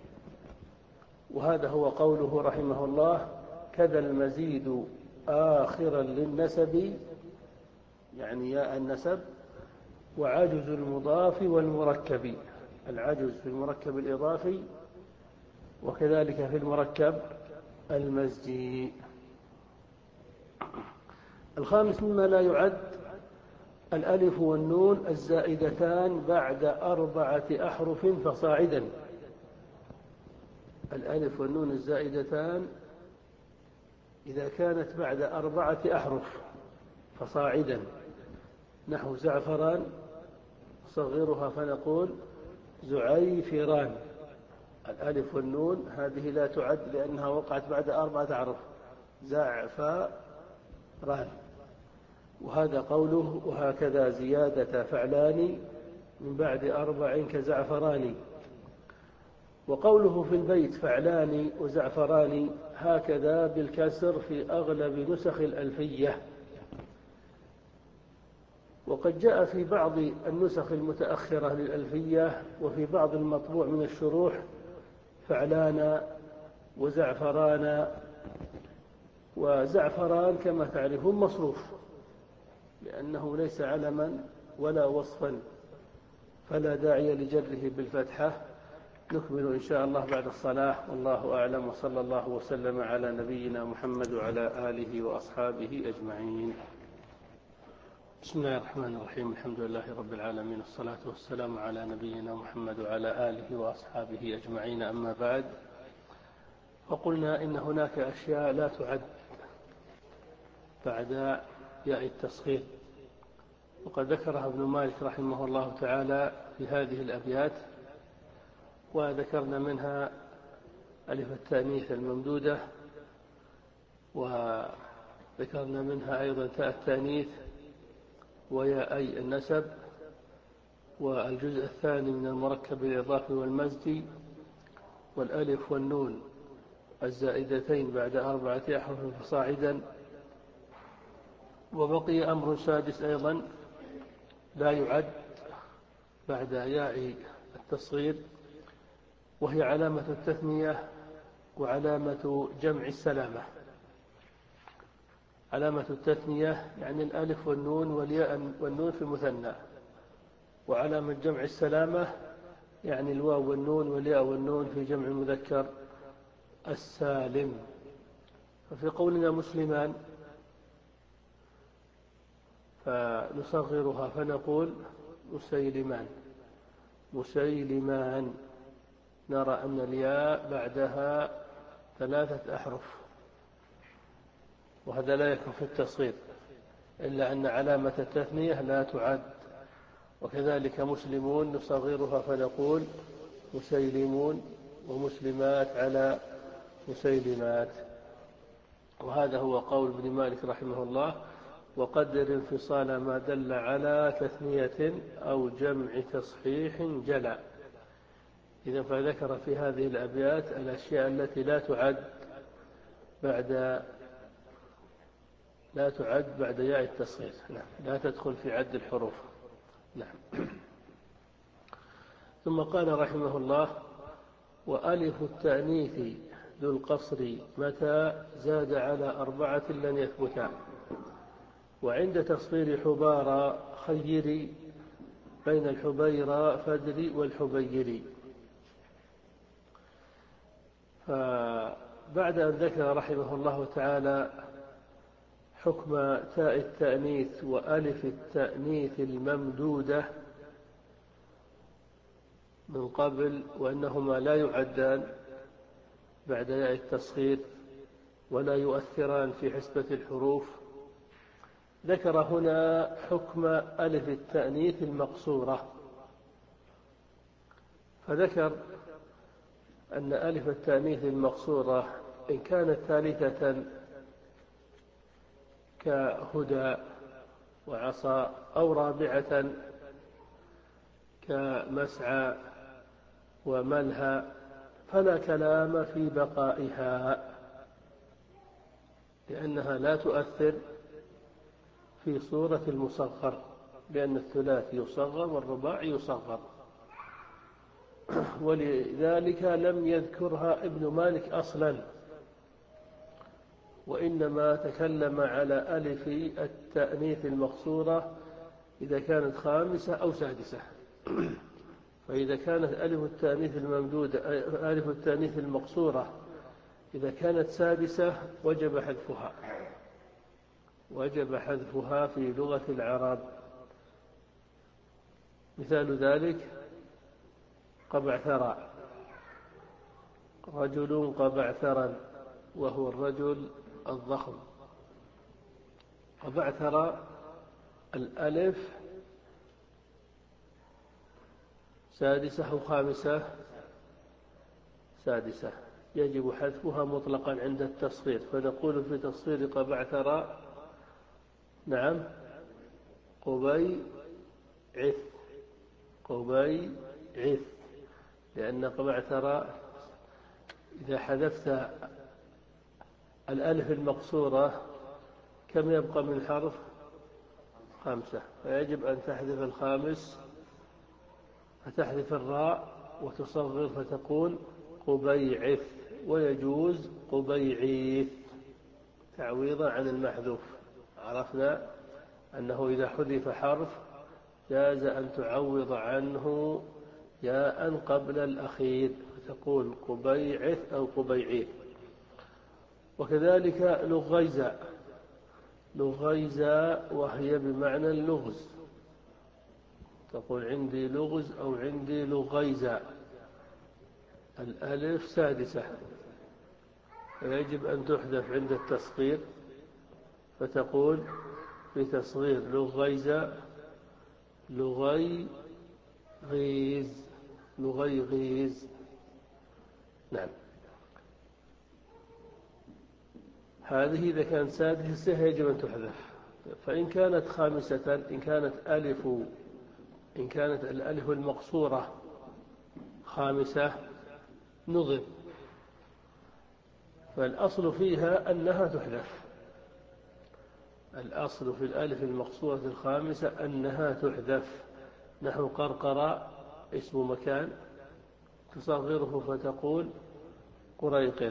وهذا هو قوله رحمه الله: كذا المزيد آخرا للنسب، يعني ياء النسب، وعجز المضاف والمركب. العجز في المركب الإضافي، وكذلك في المركب المزجي. الخامس مما لا يعد الألف والنون الزائدتان بعد أربعة أحرف فصاعدا. الألف والنون الزائدتان إذا كانت بعد أربعة أحرف فصاعدا، نحو زعفران صغرها فنقول زعيفران. الألف والنون هذه لا تعد لأنها وقعت بعد أربعة أحرف، زعفران. وهذا قوله: وهكذا زيادة فعلان من بعد أربع كزعفران. وقوله في البيت فعلان وزعفران هكذا بالكسر في أغلب نسخ الألفية. وقد جاء في بعض النسخ المتأخرة للألفية وفي بعض المطبوع من الشروح فعلان وزعفران. وزعفران كما تعرفون مصروف لأنه ليس علما ولا وصفا، فلا داعي لجره بالفتحة. نكمل إن شاء الله بعد الصلاة، والله أعلم، وصلى الله وسلم على نبينا محمد وعلى آله وأصحابه أجمعين. بسم الله الرحمن الرحيم، الحمد لله رب العالمين، الصلاة والسلام على نبينا محمد وعلى آله وأصحابه أجمعين. أما بعد، فقلنا إن هناك أشياء لا تعد بعد ياء التصغير، وقد ذكرها ابن مالك رحمه الله تعالى في هذه الأبيات، وذكرنا منها ألف التأنيث الممدودة، وذكرنا منها أيضا تاء التأنيث وياءي النسب، والجزء الثاني من المركب الإضافي والمزجي، والألف والنون الزائدتين بعد أربعة أحرف فصاعدا. وبقي أمر سادس أيضا لا يعد بعد ياء التصغير، وهي علامة التثنية وعلامة جمع السلامة. علامة التثنية يعني الألف والنون والياء والنون في مثنى، وعلامة جمع السلامة يعني الواو والنون والياء والنون في جمع المذكر السالم. ففي قولنا مسلمان فنصغرها فنقول مسيلمان، مسيلمان. نرى أن الياء بعدها ثلاثة أحرف، وهذا لا يكون في التصغير، إلا أن علامة التثنية لا تعد. وكذلك مسلمون نصغرها فنقول مسيلمون، ومسلمات على مسيلمات. وهذا هو قول ابن مالك رحمه الله: وقدر انفصال ما دل على تثنية أو جمع تصحيح جلى. إذا فذكر في هذه الأبيات الأشياء التي لا تعد بعد لا تعد بعد ياء التصغير، نعم، لا تدخل في عد الحروف. نعم. ثم قال رحمه الله: وألف التأنيث ذو القصر متى زاد على أربعة لن يثبتا، وعند تصغير حبارى خيري بين الحبيرى فدري والحبيري. فبعد أن ذكر رحمه الله تعالى حكم تاء التأنيث وألف التأنيث الممدودة من قبل، وأنهما لا يعدان بعد ياء التصغير ولا يؤثران في حسبة الحروف، ذكر هنا حكم ألف التأنيث المقصورة. فذكر أن ألف التأنيث المقصورة إن كانت ثالثة كهدى وعصى، أو رابعة كمسعى وملهى، فلا كلام في بقائها، لأنها لا تؤثر في صورة المصغر، لأن الثلاثي يصغر والرباع يصغر، ولذلك لم يذكرها ابن مالك أصلا، وإنما تكلم على ألف التأنيث المقصورة إذا كانت خامسة أو سادسة. فإذا كانت ألف التأنيث الممدودة ألف التأنيث المقصورة إذا كانت سادسة وجب حذفها، وجب حذفها في لغة العرب. مثال ذلك: قبعثرا، رجل قبعثرا، وهو الرجل الضخم. قبعثرا الألف سادسة أو خامسة؟ سادسة، يجب حذفها مطلقا عند التصغير، فنقول في تصغير قبعثرا: نعم، قبيعث، قبيعث، لأن قبعثرا إذا حذفت الألف المقصورة كم يبقى من حرف؟ خمسة، فيجب أن تحذف الخامس، فتحذف الراء وتصغر فتقول قبيعث، ويجوز قبيعيث تعويضا عن المحذوف. عرفنا أنه إذا حذف حرف جاز أن تعوض عنه ياء قبل الأخير فتقول قبيعث أو قبيعيث. وكذلك لغيزة، لغيزة وهي بمعنى اللغز، تقول عندي لغز أو عندي لغيزة، الألف سادسة، فيجب أن تحذف عند التصغير، فتقول في تصغير لغيزة لغي غيز، لغي غيز. نعم، هذه إذا كانت سادسة يجب أن تحذف. فإن كانت خامسة، إن كانت ألف إن كانت الألف المقصورة خامسة نظم، فالأصل فيها أنها تحذف، الأصل في الألف المقصورة الخامسة أنها تحذف، نحو قرقر اسم مكان تصغره فتقول قريقر.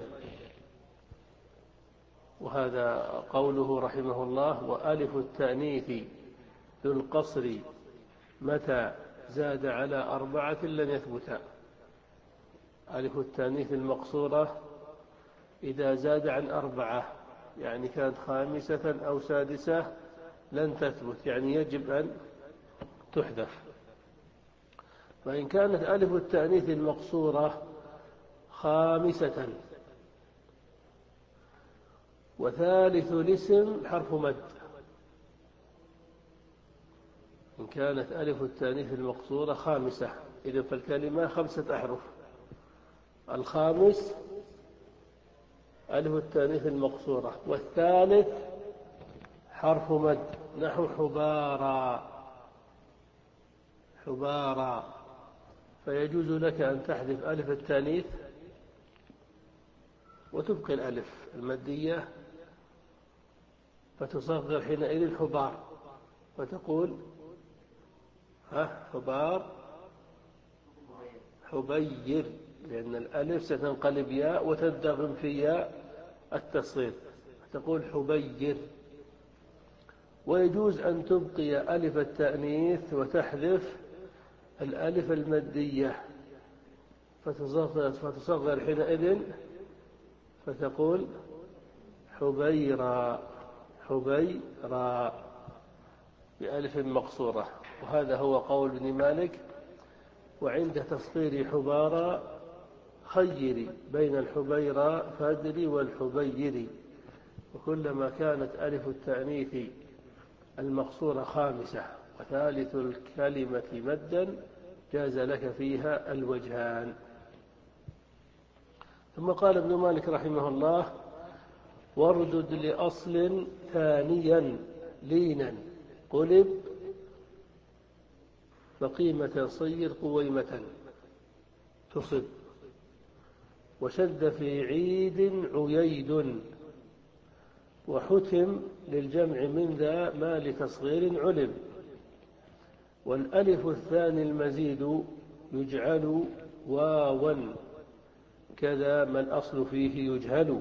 وهذا قوله رحمه الله: وألف التأنيث ذو القصر متى زاد على أربعة لن يثبتا. ألف التأنيث المقصورة إذا زاد عن أربعة، يعني كانت خامسة أو سادسة، لن تثبت، يعني يجب أن تحذف. فإن كانت ألف التأنيث المقصورة خامسة وثالث الاسم حرف مد، إن كانت ألف التأنيث المقصورة خامسة، إذن فالكلمة خمسة أحرف، الخامس ألف التانيث المقصورة. والثالث حرف مد نحو حبارا، حبارا، فيجوز لك أن تحذف ألف التانيث وتبقي الألف المادية فتصغر حينئذ حبار، فتقول ها حبار حبير، لأن الألف ستنقلب ياء وتدغم في ياء التصغير، تقول حبير. ويجوز أن تبقي ألف التأنيث وتحذف الألف المادية فتصغر, فتصغر حينئذ فتقول حبيرا، حبيرا بألف مقصورة. وهذا هو قول ابن مالك. وعند تصغير حبارا خيري بين الحبيرا فادري والحبيري، وكلما كانت ألف التأنيث المقصورة خامسة وثالث الكلمة مدا جاز لك فيها الوجهان. ثم قال ابن مالك رحمه الله: واردد لأصل ثانيا لينا قلب فقيمة صير قويمة تصب، وشد في عيد عييد، وحتم للجمع من ذا ما لتصغير علم. والألف الثاني المزيد يجعل واوا كذا ما الأصل فيه يجهل.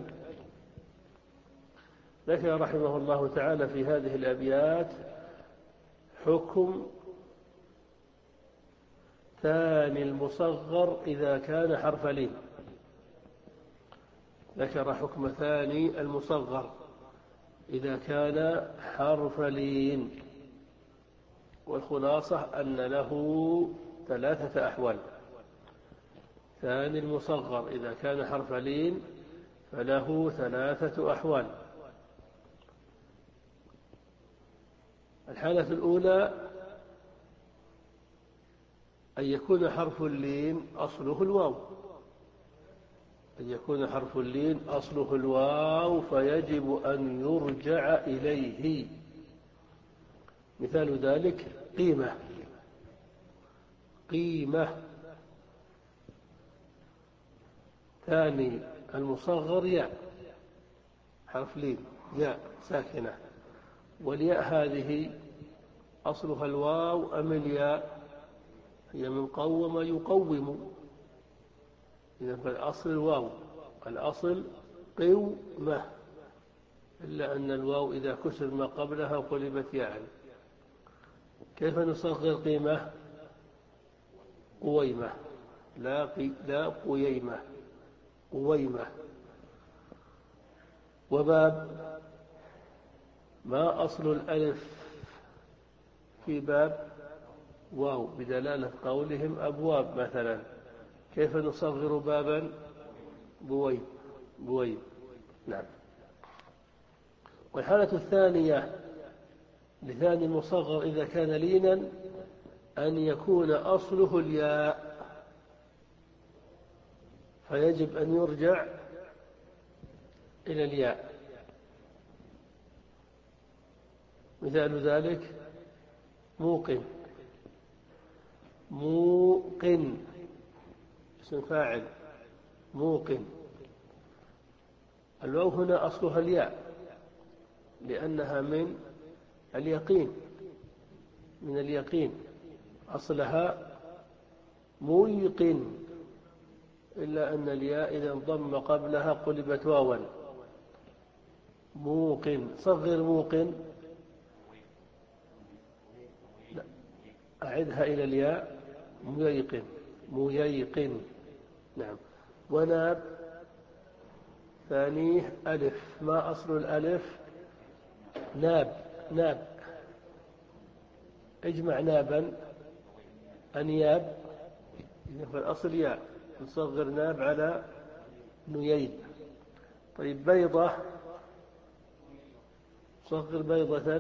ذكر رحمه الله تعالى في هذه الأبيات حكم ثاني المصغر إذا كان حرف لين. ذكر حكم ثاني المصغر إذا كان حرف لين، والخلاصة أن له ثلاثة أحوال. ثاني المصغر إذا كان حرف لين فله ثلاثة أحوال. الحالة الأولى أن يكون حرف اللين أصله الواو، أن يكون حرف اللين أصله الواو فيجب أن يرجع إليه. مثال ذلك قيمة، قيمة. ثاني المصغر ياء، حرف لين ياء ساكنة، والياء هذه أصلها الواو أم الياء؟ هي من قوم يقوم، إذا فالأصل الواو، الأصل قومة، إلا أن الواو إذا كسر ما قبلها قلبت ياء. كيف نصغر قيمة؟ قويمة، لا قي... لا قييمة، قويمة. وباب ما أصل الألف في باب؟ واو، بدلالة قولهم أبواب مثلا. كيف نصغر بابا؟ بويب، بويب. نعم. والحالة الثانية لثاني المصغر إذا كان لينا أن يكون أصله الياء فيجب أن يرجع إلى الياء. مثال ذلك موقن، موقن اسم فاعل، موقن. الواو هنا أصلها الياء لأنها من اليقين، من اليقين، أصلها موقن، إلا أن الياء إذا انضم قبلها قلبت واوا. موقن، صغر موقن، لا. أعدها إلى الياء، ميقن، ميقن. نعم. وناب ثانيه ألف. ما أصل الألف؟ ناب، ناب. اجمع نابا أنياب، فالأصل ياء، نصغر ناب على نييب. طيب بيضة، صغر بيضة،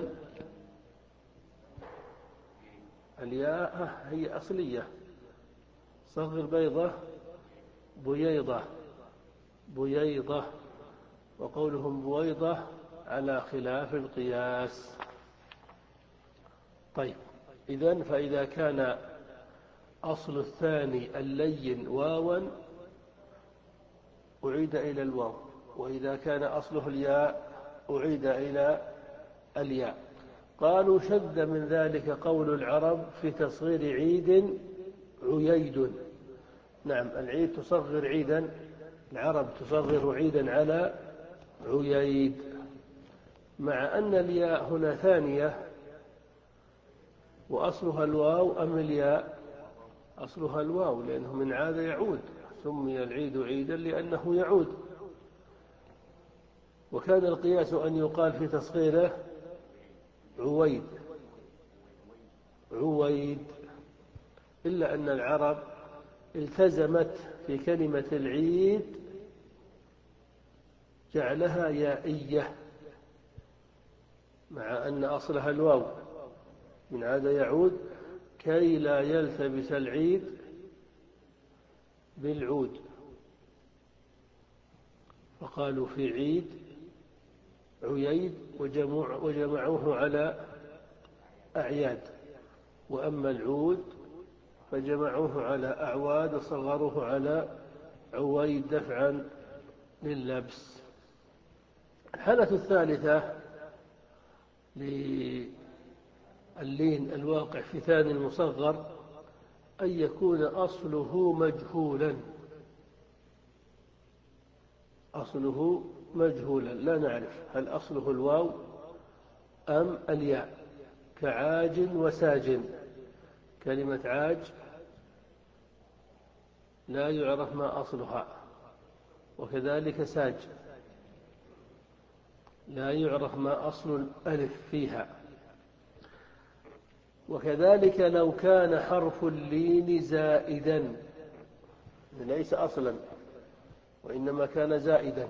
الياء هي أصلية، صغر بيضة، بييضة، بييضة. وقولهم بويضة على خلاف القياس. طيب، إذن فإذا كان أصل الثاني اللين واوا أعيد إلى الواو، وإذا كان أصله الياء أعيد إلى الياء. قالوا شذ من ذلك قول العرب في تصغير عيد عييد. نعم، العيد تصغر عيدا، العرب تصغر عيدا على عييد، مع أن الياء هنا ثانية وأصلها الواو. أم الياء أصلها الواو، لأنه من عاد يعود، سمي العيد عيدا لأنه يعود. وكان القياس أن يقال في تصغيره عويد عويد، إلا أن العرب التزمت في كلمة العيد جعلها يائية، مع أن أصلها الواو من عاد يعود، كي لا يلتبس العيد بالعود، فقالوا في عيد عييد وجمع وجمعوه على أعياد، وأما العود فجمعوه على أعواد وصغروه على عويد دفعا لللبس. الحالة الثالثة للين الواقع في ثاني المصغر أن يكون أصله مجهولا، أصله مجهولا لا نعرف هل أصله الواو أم الياء، كعاج وساج. كلمة عاج لا يعرف ما أصلها، وكذلك ساج لا يعرف ما أصل الألف فيها. وكذلك لو كان حرف اللين زائدا، ليس أصلا وإنما كان زائدا،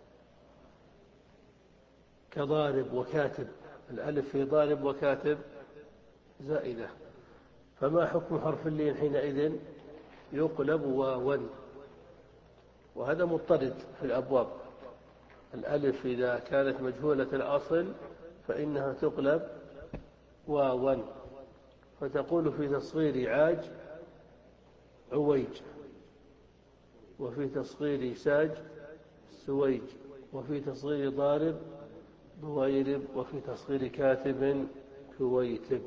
كضارب وكاتب، الألف في ضارب وكاتب زائدة، فما حكم حرف اللين حينئذ؟ يقلب واوا، وهذا مضطرد في الأبواب. الألف إذا كانت مجهولة الأصل فإنها تقلب واوا، فتقول في تصغير عاج عويج، وفي تصغير ساج سويج، وفي تصغير ضارب ضويرب، وفي تصغير كاتب كويتب.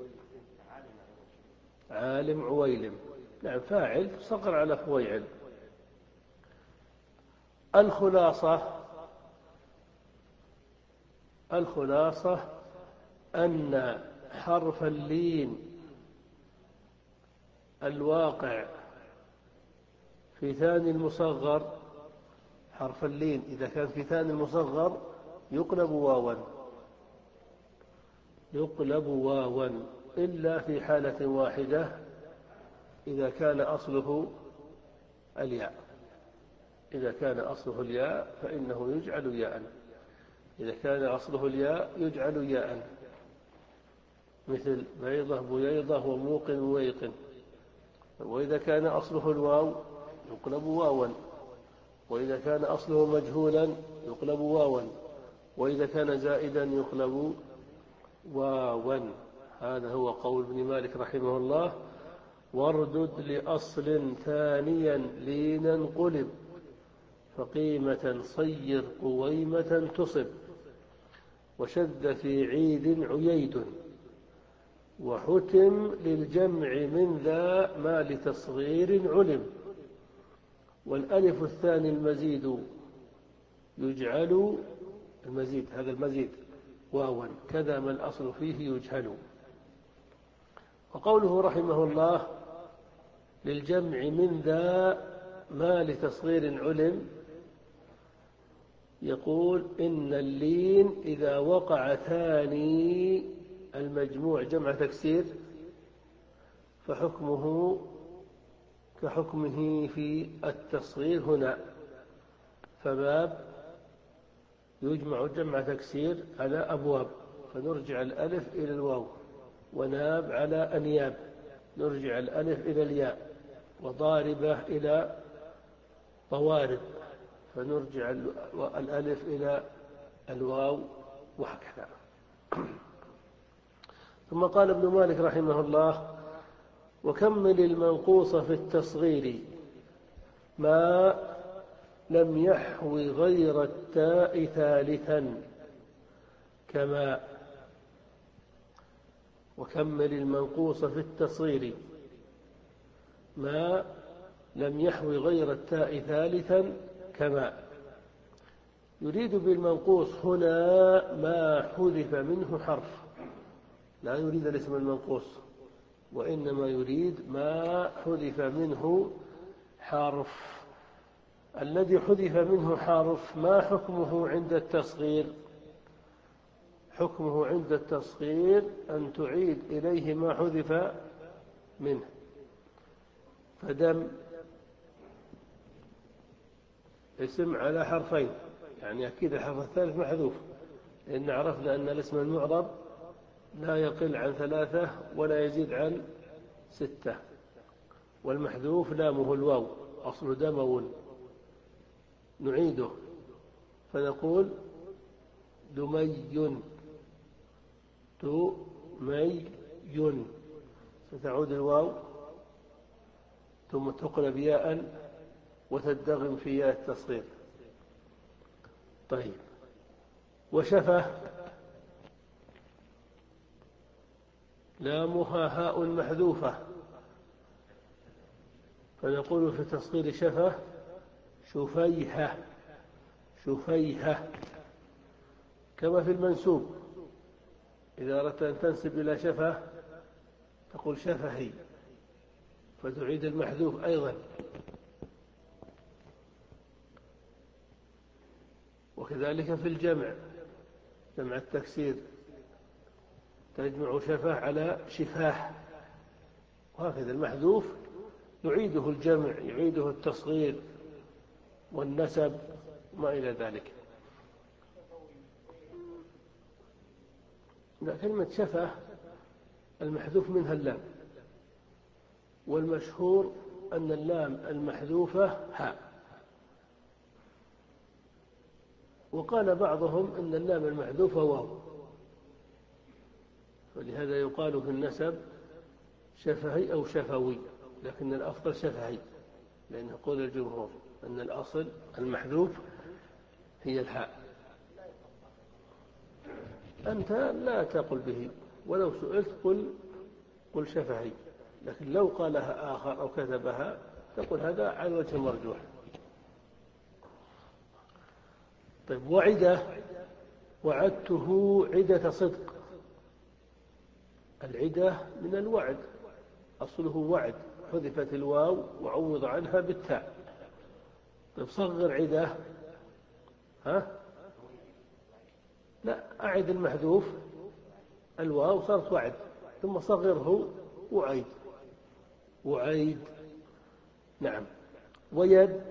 عالم عويلم، نعم، فاعل صقر على فويعل. الخلاصة الخلاصة أن حرف اللين الواقع في ثاني المصغر، حرف اللين إذا كان في ثاني المصغر يقلب واوا يقلب واوا إلا في حالة واحدة، إذا كان أصله الياء. إذا كان أصله الياء فإنه يجعل ياء، إذا كان أصله الياء يجعل ياء، مثل بيضة بييضة وموقن ويقن. وإذا كان أصله الواو يقلب واوا، وإذا كان أصله مجهولا يقلب واوا، وإذا كان زائدا يقلب واوا. هذا هو قول ابن مالك رحمه الله: واردد لأصل ثانيا لينا قلب، فقيمة صير قويمة تصب، وشذ في عيد عييد، وحتم للجمع من ذا ما لتصغير علم، والألف الثاني المزيد يجعل، المزيد هذا المزيد واوا، كذا ما الأصل فيه يجهل. وقوله رحمه الله للجمع من ذا ما لتصغير علم، يقول إن اللين إذا وقع ثاني المجموع جمع تكسير فحكمه كحكمه في التصغير هنا، فباب يجمع جمع تكسير على أبواب، فنرجع الألف إلى الواو، وناب على أنياب نرجع الألف إلى الياء، وضاربة إلى طوارب، فنرجع الألف إلى الواو وهكذا. ثم قال ابن مالك رحمه الله: وكمل المنقوص في التصغير ما لم يحوي غير التاء ثالثا كما. وكمل المنقوص في التصغير ما لم يحوي غير التاء ثالثا كما. يريد بالمنقوص هنا ما حذف منه حرف، لا يريد الاسم المنقوص، وإنما يريد ما حذف منه حرف. الذي حذف منه حرف ما حكمه عند التصغير؟ حكمه عند التصغير أن تعيد إليه ما حذف منه. فدم اسم على حرفين، يعني أكيد الحرف الثالث محذوف، لأن عرفنا أن الاسم المعرب لا يقل عن ثلاثة ولا يزيد عن ستة، والمحذوف لامه الواو أصل دمو. نعيده فنقول دمي دمي، ستعود الواو ثم تقلب ياء وتدغم في ياء التصغير. طيب، وشفه لامها هاء محذوفة، فنقول في تصغير شفه شفيهة شفيهة. كما في المنسوب، إذا أردت أن تنسب إلى شفه تقول شفهي، فتعيد المحذوف أيضا. وكذلك في الجمع، جمع التكسير، تجمع شفه على شفاه، وهكذا المحذوف يعيده الجمع، يعيده التصغير والنسب ما إلى ذلك. لا، كلمة شفه المحذوف منها اللام، والمشهور أن اللام المحذوفة هاء، وقال بعضهم أن اللام المحذوفة واو، ولهذا يقال في النسب شفهي أو شفوي، لكن الأفضل شفهي، لأنه قول الجمهور أن الأصل المحذوف هي الهاء. أنت لا تقل به، ولو سئلت قل قل شفهي، لكن لو قالها آخر أو كتبها تقول هذا على وجه مرجوح. طيب، وعدة، وعدته عدة صدق. العدة من الوعد، أصله وعد، حذفت الواو وعوض عنها بالتاء. طيب، صغر عدة، ها؟ لا، أعد المحذوف الواو صارت وعد، ثم صغره وعيد وعيد. نعم. ويد،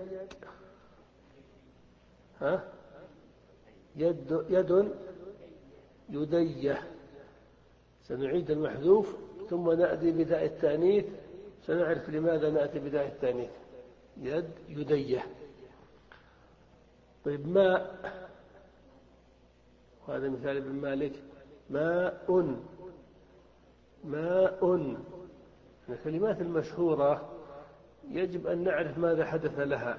ها؟ يد يد يديه، سنعيد المحذوف ثم نأتي بداء التأنيث، سنعرف لماذا نأتي بداء التأنيث. يد يديه. طيب، ماء، وهذا مثال ابن مالك، ماء ماء. الكلمات المشهورة يجب أن نعرف ماذا حدث لها،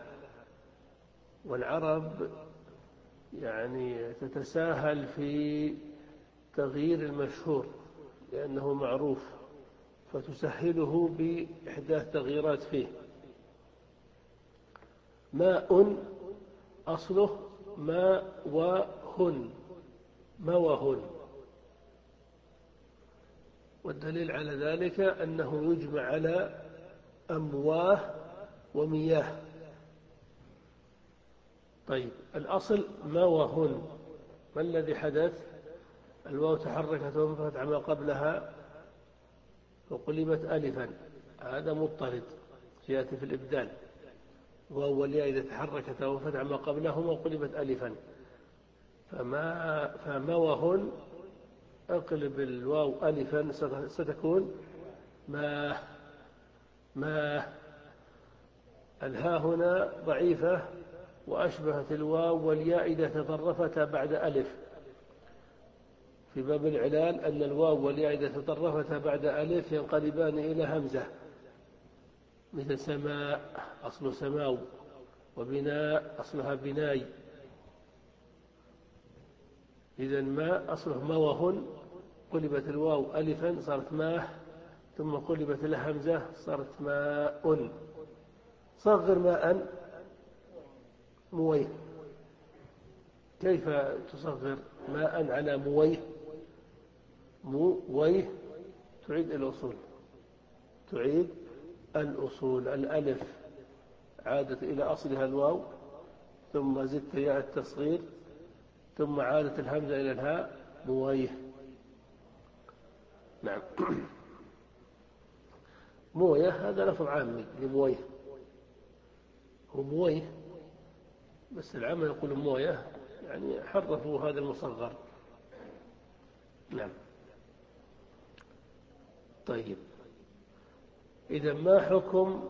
والعرب يعني تتساهل في تغيير المشهور لأنه معروف، فتسهله بإحداث تغييرات فيه. ماء أصله ماء وهن، موهن، والدليل على ذلك أنه يجمع على أمواه ومياه. طيب، الأصل موهن، ما الذي حدث؟ الواو تحركت وانفتحت ما قبلها وقلبت ألفا، هذا مضطرد سيأتي في الإبدال. واو والياء إذا تحركت وانفتح ما قبلهما وقلبت ألفا، فما فموهن أقلب الواو ألفا ستكون ما ما. الها هنا ضعيفة وأشبهت الواو والياء إذا تطرفتا بعد ألف. في باب العلال أن الواو والياء إذا تطرفتا بعد ألف ينقلبان إلى همزة، مثل سماء أصل سماو، وبناء أصلها بناي. إذا ما أصله موه، قلبت الواو ألفا صارت ماه، ثم قلبت لها همزة صارت ماء. صغر ماء مويه. كيف تصغر ماء على مويه؟ مويه تعيد الأصول، تعيد الأصول. الألف عادت إلى أصلها الواو، ثم زدت ياء التصغير، ثم عادت الهمزة إلى الهاء، مويه. نعم. مويه هذا لفظ عامي لمويه، هو مويه، بس العامة يقول مويه، يعني حرفوا هذا المصغر. نعم. طيب، إذا ما حكم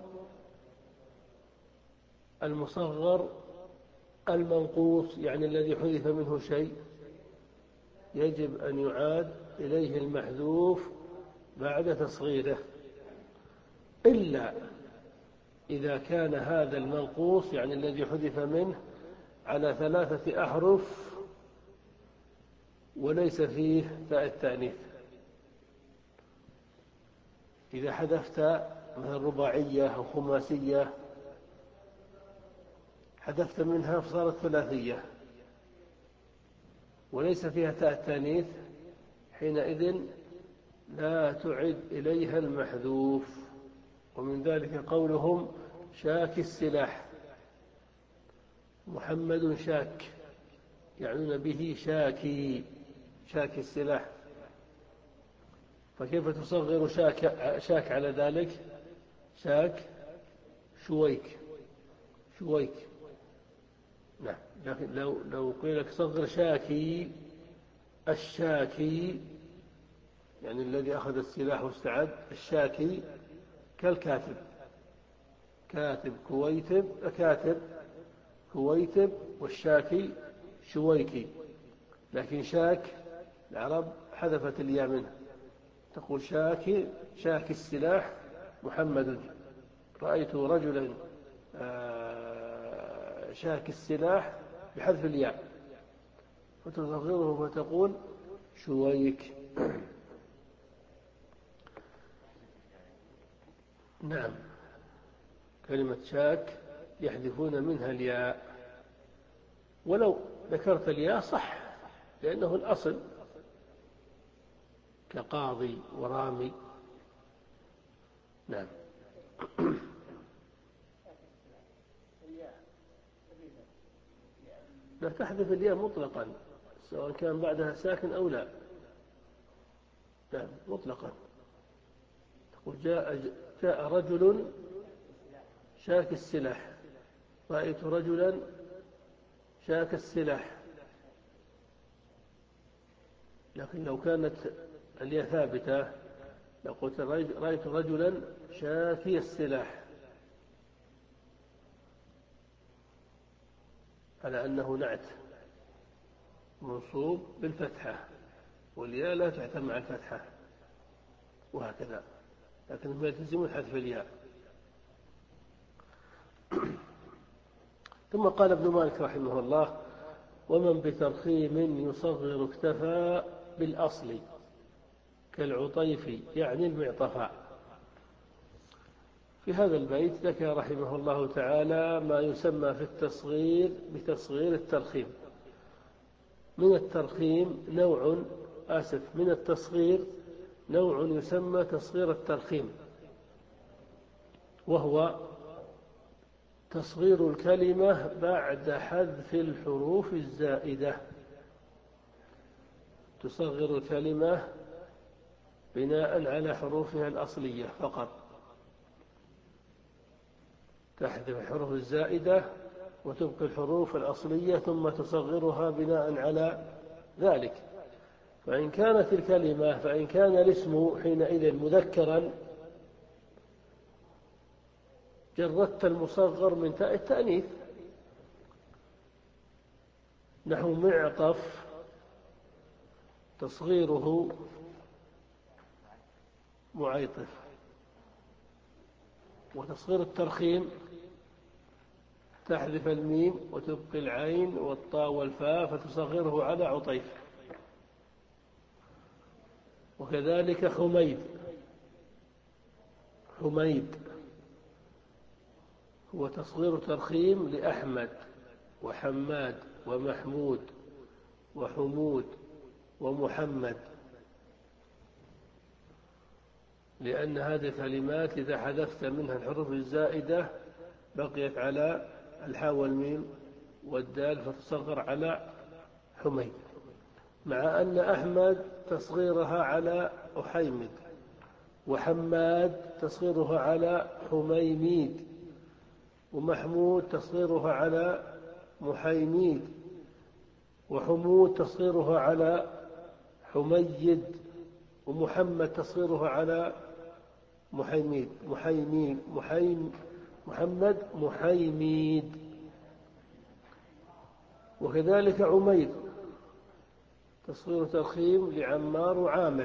المصغر المنقوص، يعني الذي حذف منه شيء؟ يجب أن يعاد إليه المحذوف بعد تصغيره، إلا إذا كان هذا المنقوص يعني الذي حذف منه على ثلاثة أحرف وليس فيه تاء التأنيث. إذا حذفت مثل رباعية أو خماسية، حذفت منها فصارت ثلاثية وليس فيها تاء التأنيث، حينئذ لا تعد إليها المحذوف. ومن ذلك قولهم شاك السلاح، محمد شاك، يعنون به شاكي، شاك السلاح. فكيف تصغر شاك, شاك على ذلك؟ شاك شويك، شويك. نعم. لكن لو لو قيل لك صغر شاكي، الشاكي يعني الذي أخذ السلاح واستعد، الشاكي كالكاتب، كاتب كويتب، كاتب كويتب، والشاكي شويكي. لكن شاك العرب حذفت الياء منه، تقول شاكي، شاكي السلاح محمد. رأيت رجلا شاكي السلاح بحذف الياء، فتصغره فتقول شويك. نعم. كلمة شاك يحذفون منها الياء، ولو ذكرت الياء صح، لأنه الأصل، كقاضي ورامي. نعم. لا تحذف الياء مطلقا، سواء كان بعدها ساكن أو لا. نعم، مطلقا. تقول جاء, جاء رجل شاك السلاح، رأيت رجلا شاك السلاح. لكن لو كانت الياء ثابتة لقلت رأيت رجلا شاكي السلاح، على أنه نعت منصوب بالفتحة، والياء لا تعتم مع الفتحة، وهكذا. لكن ما يلتزم حذف الياء. ثم قال ابن مالك رحمه الله: ومن بترخيم يصغر اكتفى بالأصل كالعطيف يعني المعطفاء. في هذا البيت ذكر رحمه الله تعالى ما يسمى في التصغير بتصغير الترخيم. من الترخيم نوع آسف من التصغير نوع يسمى تصغير الترخيم، وهو تصغير الكلمة بعد حذف الحروف الزائدة. تصغر الكلمة بناء على حروفها الأصلية فقط، تحذف الحروف الزائدة وتبقي الحروف الأصلية، ثم تصغرها بناء على ذلك. فإن كانت الكلمة فإن كان الاسم حينئذ مذكرا جردت المصغر من تاء التأنيث، نحو معطف تصغيره معيطف، وتصغير الترخيم تحذف الميم وتبقي العين والطاء والفاء فتصغره على عطيف. وكذلك حميد، حميد هو تصغير ترخيم لأحمد وحماد ومحمود وحمود ومحمد، لأن هذه الكلمات إذا حذفت منها الحروف الزائدة بقيت على الحاء والميم والدال فتصغر على حميد، مع أن أحمد تصغيرها على أحيمد، وحماد تصغيرها على حميميد، ومحمود تصغيرها على محيميد، وحمود تصغيرها على حميد، ومحمد تصغيرها على محيميد محيميد محيم محمد محيميد. وكذلك عميد تصغير ترخيم لعمار وعامر،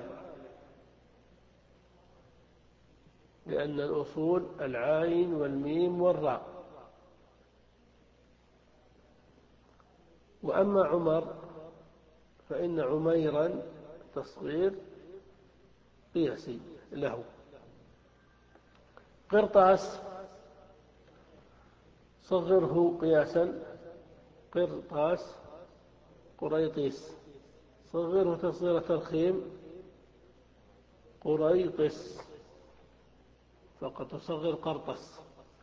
لأن الأصول العين والميم والراء. وأما عمر فإن عميرا تصغير قياسي له. قرطاس صغره قياسا قرطاس، قريطيس صغره تصغير ترخيم قريطس، فقط تصغر قرطس.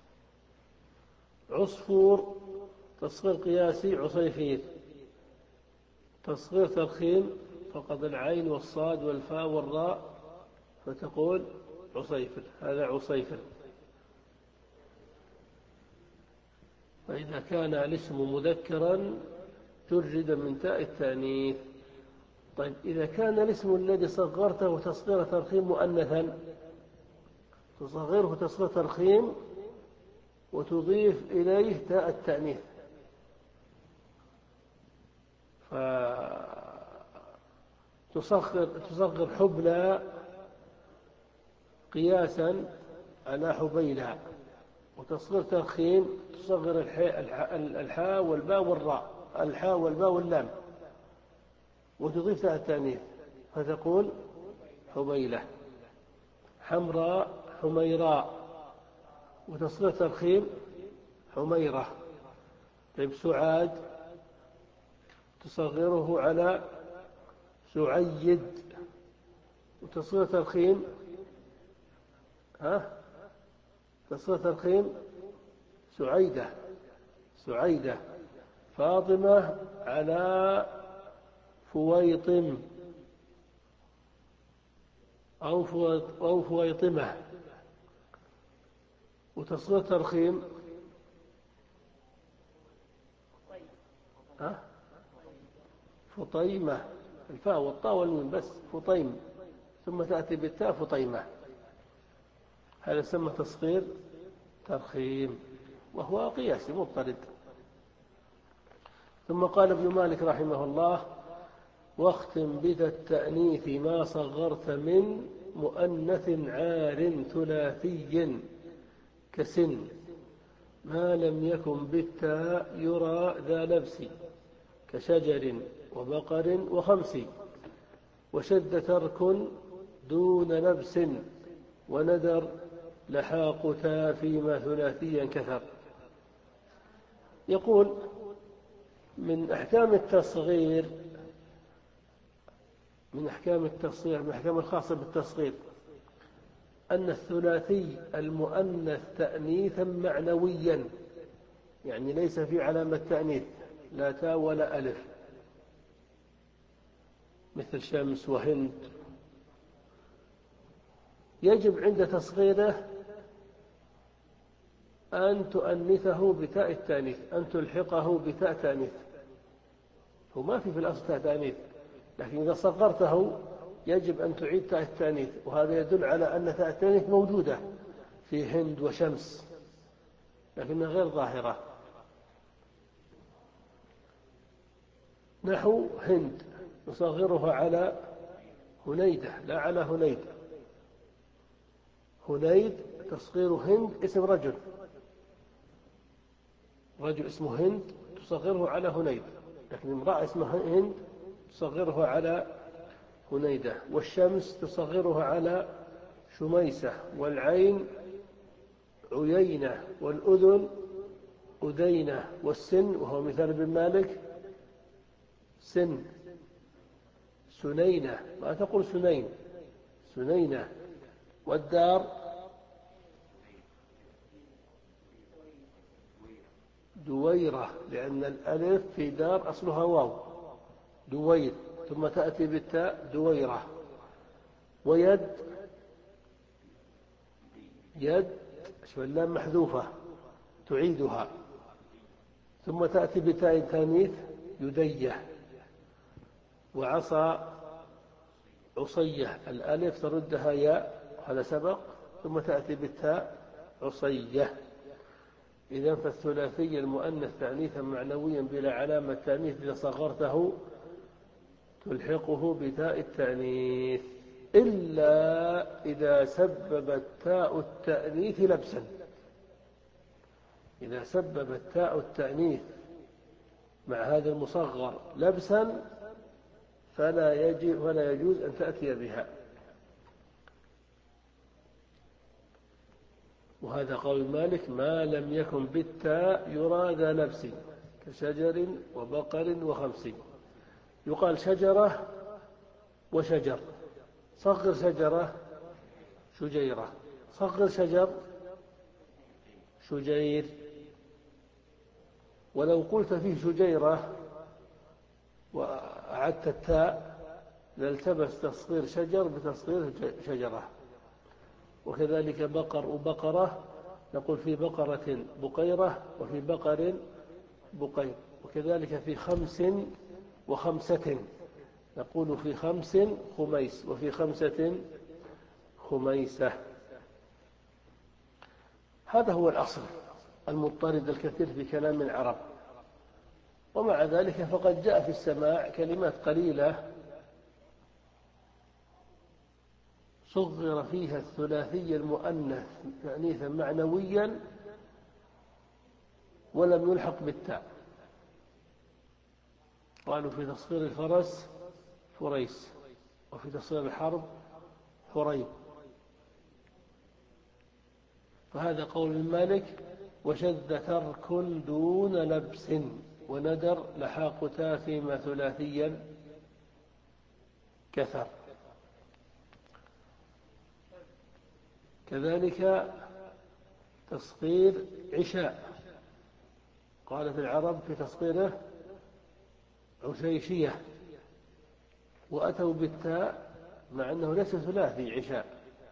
عصفور تصغير قياسي عصيفير، تصغير ترخيم فقد العين والصاد والفاء والراء فتقول عصيفر، هذا عصيفر. فإذا كان الاسم مذكرا جرد من تاء التأنيث. طيب إذا كان الاسم الذي صغرته تصغير ترخيم مؤنثا تصغره تصغير ترخيم وتضيف إليه تاء التأنيث، فتصغر تصغر حبلى قياسا على حبيلى، وتصغير ترخيم تصغر الحاء والباء والراء، الحاء والباء واللام، وتضيف تاء التأنيث فتقول حبيلة. حمراء حميراء، وتصغير ترخيم حميرة. طيب سعاد تصغره على سعيد، وتصغير ترخيم ها تصغير ترخيم سعيدة سعيدة. فاطمة على فويطم أو أو فويطمة، وتصغير ترخيم ها فطيمة، الفاء والطاء والميم بس فطيم، ثم تأتي بالتاء فطيمة، هذا يسمى تصغير ترخيم وهو قياسي مضطرد. ثم قال ابن مالك رحمه الله: واختم بذا التأنيث ما صغرت من مؤنث عار ثلاثي كسن، ما لم يكن بالتاء يرى ذا لبس، كشجر وبقر وخمس، وشد ترك دون لبس، وندر لحاق تاء فيما ثلاثيا كثر. يقول من أحكام التصغير من أحكام التصغير من أحكام الخاصة بالتصغير أن الثلاثي المؤنث تأنيثا معنويا، يعني ليس في علامة تأنيث لا تاء ولا ألف، مثل شمس وهند، يجب عند تصغيره أن تؤنثه بتاء التأنيث، أن تلحقه بتاء تأنيث. هو ما في في الأصل تاء تأنيث، لكن إذا صغرته يجب أن تعيد تاء التأنيث، وهذا يدل على أن تاء التأنيث موجودة في هند وشمس لكنها غير ظاهرة. نحو هند نصغرها على هنيدة لا على هنيد. هنيد تصغير هند اسم رجل، رجل اسمه هند تصغره على هنيد، لكن امرأة اسمها هند تصغرها على هنيدة. والشمس تصغرها على شميسة، والعين عيينة، والأذن أذينة، والسن وهو مثال ابن مالك سن، سنينة ما تقول سنين سنينة. والدار دويرة لأن الألف في دار أصلها واو دوير، ثم تأتي بالتاء دويرة. ويد يد اللام محذوفة تعيدها، ثم تأتي بتاء تانيث يديه. وعصى عصية الألف تردها ياء هذا سبق، ثم تأتي بالتاء عصية. إذن فالثلاثي المؤنث تأنيثا معنويا بلا علامة تأنيث إذا صغرته تلحقه بتاء التأنيث، إلا إذا سببت تاء التأنيث لبسا. إذا سببت تاء التأنيث مع هذا المصغر لبسا فلا يجب ولا يجوز أن تأتي بها. وهذا قول مالك ما لم يكن بالتاء يراد لبس كشجر وبقر وخمس. يقال شجرة وشجر، صغر شجرة شجيرة، صغر شجر شجير. ولو قلت فيه شجيرة وأعدت التاء لالتبس تصغير شجر بتصغير شجرة. وكذلك بقر وبقرة نقول في بقرة بقيرة وفي بقر بقير. وكذلك في خمس وخمسة نقول في خمس خميس وفي خمسة خميسة. هذا هو الأصل المضطرد الكثير في كلام العرب. ومع ذلك فقد جاء في السماع كلمات قليلة صغر فيها الثلاثي المؤنث تأنيثا معنويا ولم يلحق بالتاء. قالوا في تصغير الفرس فريس، وفي تصغير الحرب حريب. فهذا قول من مالك وشذ ترك دون لبس، وندر لحاق تاء فيما ثلاثيا كثر. كذلك تصغير عشاء، قالت العرب في تصغيره عشيشية، وأتوا بالتاء مع أنه ليس ثلاثي عشاء.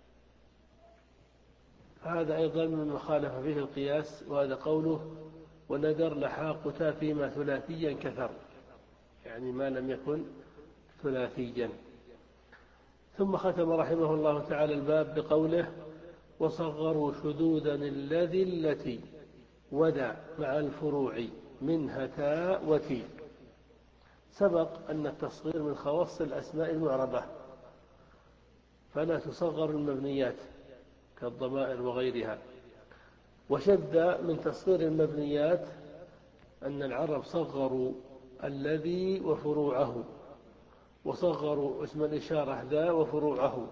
هذا أيضا مما خالف فيه القياس. وهذا قوله وندر لحاق تاء فيما ثلاثيا كثر، يعني ما لم يكن ثلاثيا. ثم ختم رحمه الله تعالى الباب بقوله وصغروا شذوذا الذي التي ودع مع الفروع منها تاء وتي. سبق أن التصغير من خواص الأسماء المعربة، فلا تصغر المبنيات كالضمائر وغيرها. وشذ من تصغير المبنيات أن العرب صغروا الذي وفروعه، وصغروا اسم الإشارة ذا وفروعه.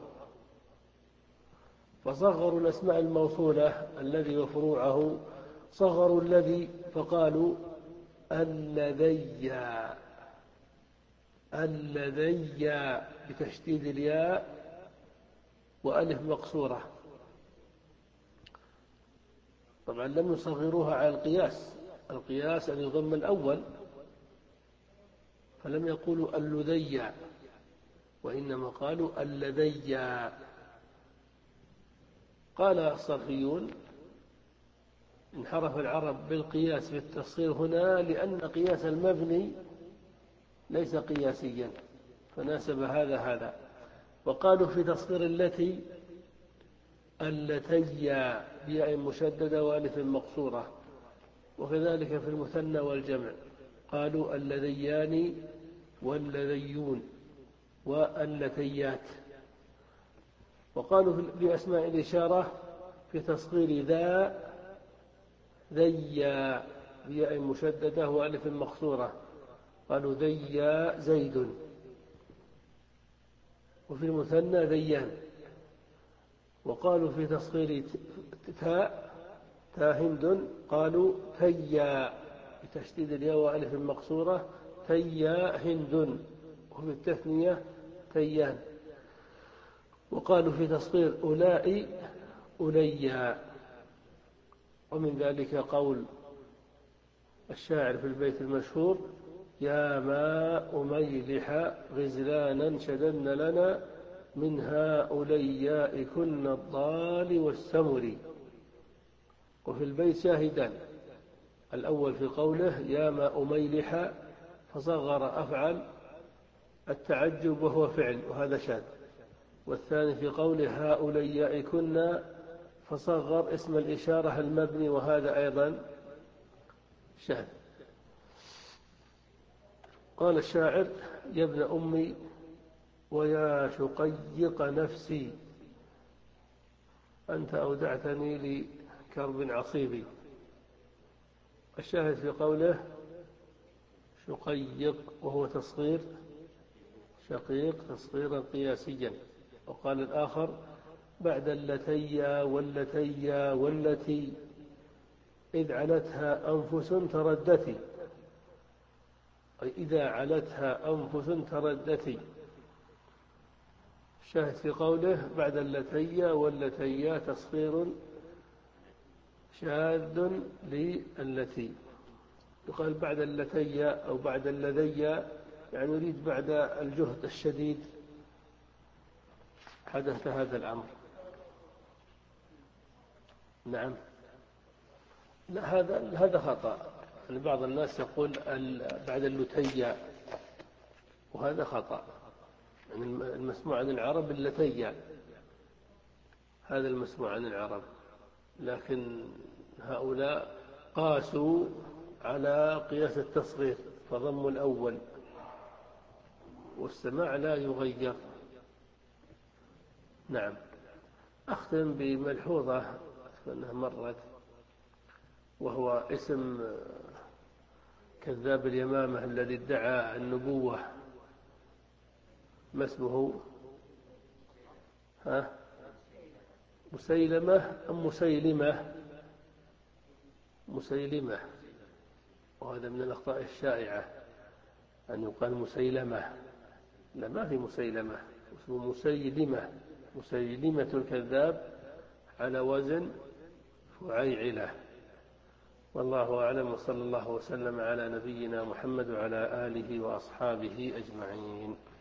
فصغروا الأسماء الموصولة الذي وفروعه، صغروا الذي فقالوا اللذي اللذي بتشديد الياء وألف مقصورة. طبعا لم يصغروها على القياس، القياس أن يضم الأول، فلم يقولوا اللذي وإنما قالوا اللذي. قال الصرفيون انحرف العرب بالقياس في التصغير هنا لأن قياس المبني ليس قياسيا، فناسب هذا هذا. وقالوا في تصغير التي اللتي بياء مشددة وألف مقصورة. وكذلك في المثنى والجمع قالوا اللذيان واللذيون واللتيات. وقالوا في أسماء الإشارة في تصغير ذا ذيا بياء مشددة وألف مقصورة، قالوا ذيا زيد. وفي المثنى ذيان. وقالوا في تصغير تاء تا هند قالوا تيا بتشديد الياء وألف مقصورة تيا هند. وفي التثنية تيان. وقالوا في تصغير أولئي أوليا. ومن ذلك قول الشاعر في البيت المشهور: يا ماء ميلح غزلانا شدن لنا من هؤلاء كن الضال والسمر. وفي البيت شاهدان: الأول في قوله يا ماء ميلح فصغر أفعل التعجب وهو فعل وهذا شاذ. والثاني في قوله هؤلاء كنا فصغر اسم الإشارة المبني وهذا أيضا شاذ. قال الشاعر: يا ابن أمي ويا شقيق نفسي أنت أودعتني لكرب عصيبي. الشاهد في قوله شقيق وهو تصغير شقيق تصغيرا قياسيا. وقال الآخر: بعد اللتيا واللتيا والتي إذ علتها أنفس تردتي، أي إذا علتها أنفس تردتي. الشاهد في قوله بعد اللتيا واللتيا تصغير شاذ للتي. يقال بعد اللتيا أو بعد اللذيا، يعني يريد بعد الجهد الشديد حدث هذا الأمر. نعم. لا، هذا هذا خطأ. يعني بعض الناس يقول بعد اللتيا وهذا خطأ. يعني المسموع عن العرب اللتيا، هذا المسموع عن العرب، لكن هؤلاء قاسوا على قياس التصغير فضموا الأول، والسماع لا يغير. نعم. أختم بملحوظة أنها مرت، وهو اسم كذاب اليمامة الذي ادعى النبوة. ما اسمه؟ ها؟ مسيلمة أم مسيلمة؟ مسيلمة. وهذا من الأخطاء الشائعة أن يقال مسيلمة. لا، ما في مسيلمة، اسمه مسيلمة. مسيلمة الكذاب على وزن فعيعلة. والله أعلم، وصلى الله وسلم على نبينا محمد وعلى آله وأصحابه أجمعين.